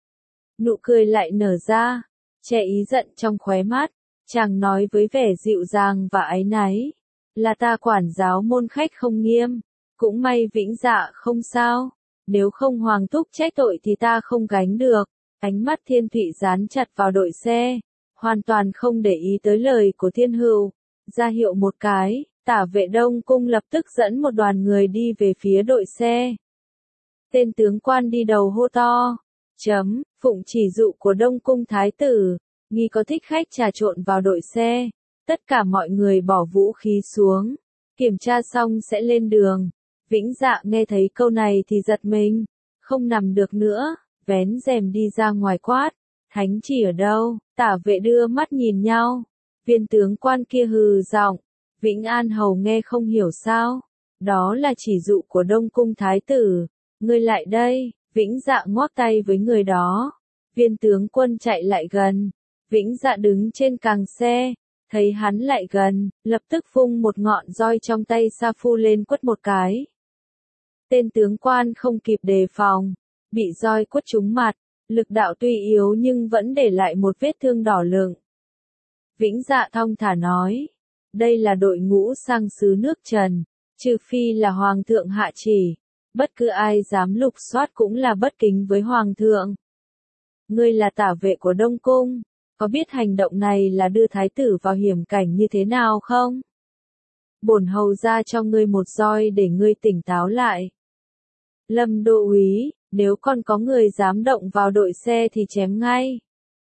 Nụ cười lại nở ra, che ý giận trong khóe mắt, chàng nói với vẻ dịu dàng và áy náy. Là ta quản giáo môn khách không nghiêm, cũng may Vĩnh Dạ không sao, nếu không Hoàng Thúc trách tội thì ta không gánh được. Ánh mắt Thiên Thụy dán chặt vào đội xe, hoàn toàn không để ý tới lời của Thiên Hựu, ra hiệu một cái. Tả vệ Đông Cung lập tức dẫn một đoàn người đi về phía đội xe. Tên tướng quan đi đầu hô to. Chấm, phụng chỉ dụ của Đông Cung Thái tử, nghi có thích khách trà trộn vào đội xe. Tất cả mọi người bỏ vũ khí xuống. Kiểm tra xong sẽ lên đường. Vĩnh Dạ nghe thấy câu này thì giật mình. Không nằm được nữa, vén rèm đi ra ngoài quát. Thánh chỉ ở đâu? Tả vệ đưa mắt nhìn nhau. Viên tướng quan kia hừ giọng. Vĩnh An Hầu nghe không hiểu sao. Đó là chỉ dụ của Đông Cung Thái tử. Ngươi lại đây, Vĩnh Dạ ngoắc tay với người đó. Viên tướng quân chạy lại gần. Vĩnh Dạ đứng trên càng xe. Thấy hắn lại gần, lập tức vung một ngọn roi trong tay sa phu lên quất một cái. Tên tướng quan không kịp đề phòng, bị roi quất trúng mặt, lực đạo tuy yếu nhưng vẫn để lại một vết thương đỏ lựng. Vĩnh Dạ thong thả nói, đây là đội ngũ sang xứ nước Trần, trừ phi là Hoàng thượng hạ chỉ, bất cứ ai dám lục soát cũng là bất kính với Hoàng thượng. Ngươi là tả vệ của Đông Cung, có biết hành động này là đưa thái tử vào hiểm cảnh như thế nào không? Bổn hầu ra cho ngươi một roi để ngươi tỉnh táo lại. Lâm Đô úy, nếu còn có người dám động vào đội xe thì chém ngay.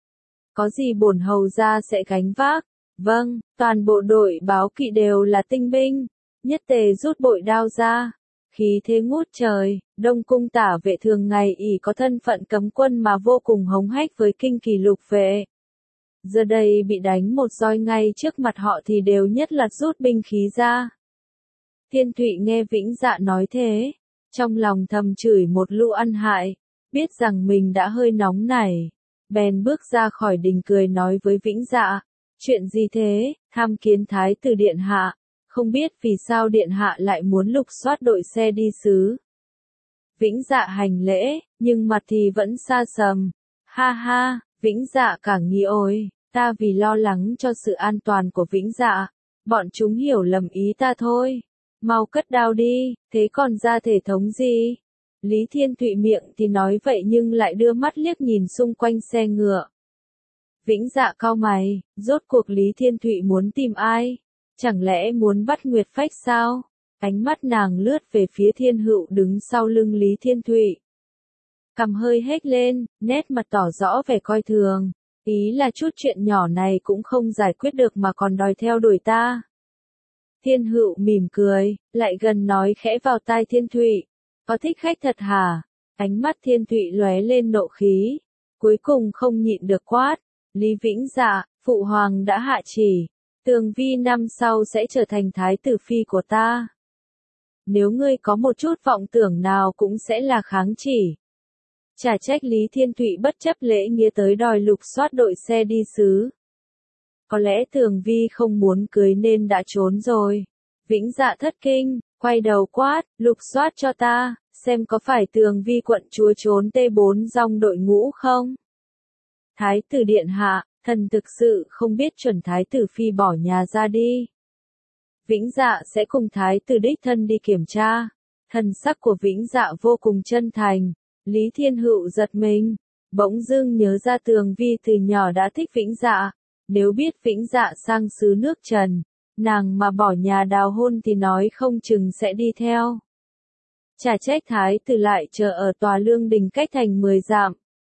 Có gì bổn hầu ra sẽ gánh vác. Vâng, toàn bộ đội báo kỵ đều là tinh binh. Nhất Tề rút bội đao ra. Khí thế ngút trời, Đông Cung tả vệ thường ngày ỷ có thân phận cấm quân mà vô cùng hống hách với kinh kỳ lục vệ. Giờ đây bị đánh một roi ngay trước mặt họ thì đều nhất loạt rút binh khí ra. Thiên Thụy nghe Vĩnh Dạ nói thế, trong lòng thầm chửi một lũ ăn hại, biết rằng mình đã hơi nóng nảy, bèn bước ra khỏi đình cười nói với Vĩnh Dạ, chuyện gì thế, tham kiến thái tử điện hạ, không biết vì sao điện hạ lại muốn lục soát đội xe đi sứ. Vĩnh Dạ hành lễ, nhưng mặt thì vẫn xa sầm, ha ha, Vĩnh Dạ càng nghi ôi, ta vì lo lắng cho sự an toàn của Vĩnh Dạ, bọn chúng hiểu lầm ý ta thôi. Mau cất đao đi, thế còn ra thể thống gì? Lý Thiên Thụy miệng thì nói vậy nhưng lại đưa mắt liếc nhìn xung quanh xe ngựa. Vĩnh Dạ cau mày, rốt cuộc Lý Thiên Thụy muốn tìm ai? Chẳng lẽ muốn bắt Nguyệt Phách sao? Ánh mắt nàng lướt về phía Thiên Hựu đứng sau lưng Lý Thiên Thụy. Cằm hơi hếch lên, nét mặt tỏ rõ vẻ coi thường. Ý là chút chuyện nhỏ này cũng không giải quyết được mà còn đòi theo đuổi ta. Thiên Hựu mỉm cười, lại gần nói khẽ vào tai Thiên Thụy. Có thích khách thật hả? Ánh mắt Thiên Thụy lóe lên nộ khí. Cuối cùng không nhịn được quát. Lý Vĩnh Dạ, Phụ Hoàng đã hạ chỉ. Tường Vi năm sau sẽ trở thành thái tử phi của ta. Nếu ngươi có một chút vọng tưởng nào cũng sẽ là kháng chỉ. Chả trách Lý Thiên Thụy bất chấp lễ nghĩa tới đòi lục soát đội xe đi sứ. Có lẽ Tường Vi không muốn cưới nên đã trốn rồi. Vĩnh Dạ thất kinh, quay đầu quát, lục soát cho ta, xem có phải Tường Vi quận chúa trốn T bốn dòng đội ngũ không? Thái tử điện hạ, thần thực sự không biết chuẩn thái tử phi bỏ nhà ra đi. Vĩnh Dạ sẽ cùng thái tử đích thân đi kiểm tra. Thần sắc của Vĩnh Dạ vô cùng chân thành. Lý Thiên Hựu giật mình, bỗng dưng nhớ ra Tường Vi từ nhỏ đã thích Vĩnh Dạ. Nếu biết Vĩnh Dạ sang xứ nước Trần, nàng mà bỏ nhà đào hôn thì nói không chừng sẽ đi theo. Chả trách thái tử lại chờ ở tòa lương đình cách thành mười dặm.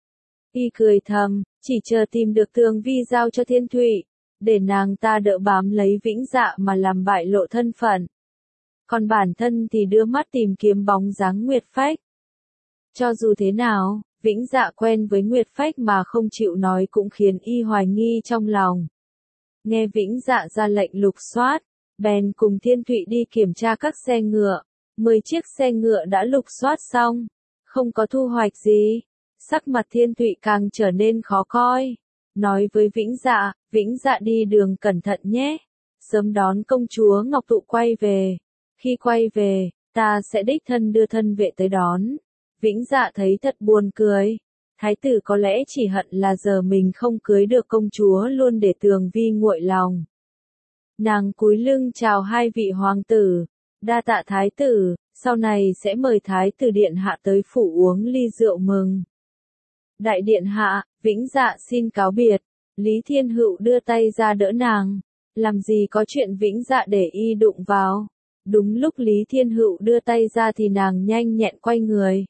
Y cười thầm, chỉ chờ tìm được Tường Vi giao cho Thiên Thụy, để nàng ta đỡ bám lấy Vĩnh Dạ mà làm bại lộ thân phận. Còn bản thân thì đưa mắt tìm kiếm bóng dáng Nguyệt Phách. Cho dù thế nào, Vĩnh Dạ quen với Nguyệt Phách mà không chịu nói cũng khiến y hoài nghi trong lòng. Nghe Vĩnh Dạ ra lệnh lục soát, bèn cùng Thiên Thụy đi kiểm tra các xe ngựa. Mười chiếc xe ngựa đã lục soát xong, không có thu hoạch gì. Sắc mặt Thiên Thụy càng trở nên khó coi. Nói với Vĩnh Dạ, Vĩnh Dạ đi đường cẩn thận nhé. Sớm đón công chúa Ngọc Thụ quay về. Khi quay về, ta sẽ đích thân đưa thân vệ tới đón. Vĩnh Dạ thấy thật buồn cười. Thái tử có lẽ chỉ hận là giờ mình không cưới được công chúa luôn để Tường Vi nguội lòng. Nàng cúi lưng chào hai vị hoàng tử. Đa tạ thái tử, sau này sẽ mời thái tử điện hạ tới phủ uống ly rượu mừng. Đại điện hạ, Vĩnh Dạ xin cáo biệt. Lý Thiên Hựu đưa tay ra đỡ nàng. Làm gì có chuyện Vĩnh Dạ để y đụng vào. Đúng lúc Lý Thiên Hựu đưa tay ra thì nàng nhanh nhẹn quay người.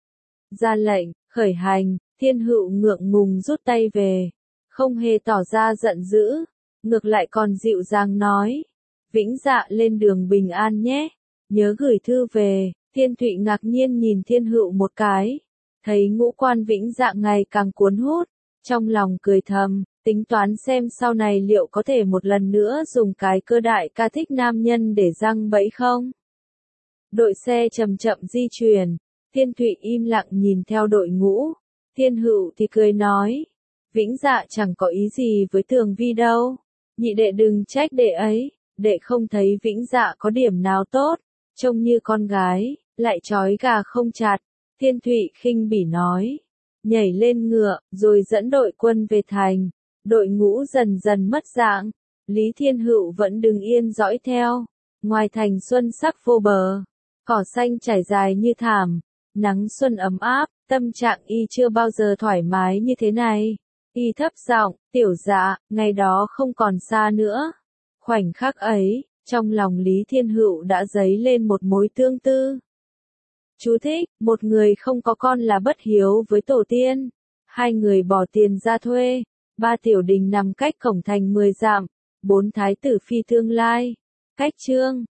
Ra lệnh, khởi hành, Thiên Hựu ngượng ngùng rút tay về. Không hề tỏ ra giận dữ. Ngược lại còn dịu dàng nói. Vĩnh Dạ lên đường bình an nhé. Nhớ gửi thư về. Thiên Thụy ngạc nhiên nhìn Thiên Hựu một cái. Thấy ngũ quan Vĩnh Dạ ngày càng cuốn hút. Trong lòng cười thầm, tính toán xem sau này liệu có thể một lần nữa dùng cái cơ đại ca thích nam nhân để giăng bẫy không? Đội xe chậm chậm di chuyển. Thiên Thụy im lặng nhìn theo đội ngũ. Thiên Hựu thì cười nói. Vĩnh Dạ chẳng có ý gì với Tường Vi đâu. Nhị đệ đừng trách đệ ấy. Đệ không thấy Vĩnh Dạ có điểm nào tốt. Trông như con gái, lại trói gà không chặt. Thiên Thụy khinh bỉ nói. Nhảy lên ngựa, rồi dẫn đội quân về thành. Đội ngũ dần dần mất dạng. Lý Thiên Hữu vẫn đứng yên dõi theo. Ngoài thành xuân sắc vô bờ. Cỏ xanh trải dài như thảm. Nắng xuân ấm áp, tâm trạng y chưa bao giờ thoải mái như thế này. Y thấp giọng, tiểu dạ, ngày đó không còn xa nữa. Khoảnh khắc ấy, trong lòng Lý Thiên Hữu đã dấy lên một mối tương tư. Chú thích, một người không có con là bất hiếu với tổ tiên. Hai người bỏ tiền ra thuê. Ba tiểu đình nằm cách cổng thành mười dặm. Bốn thái tử phi tương lai. Cách chương.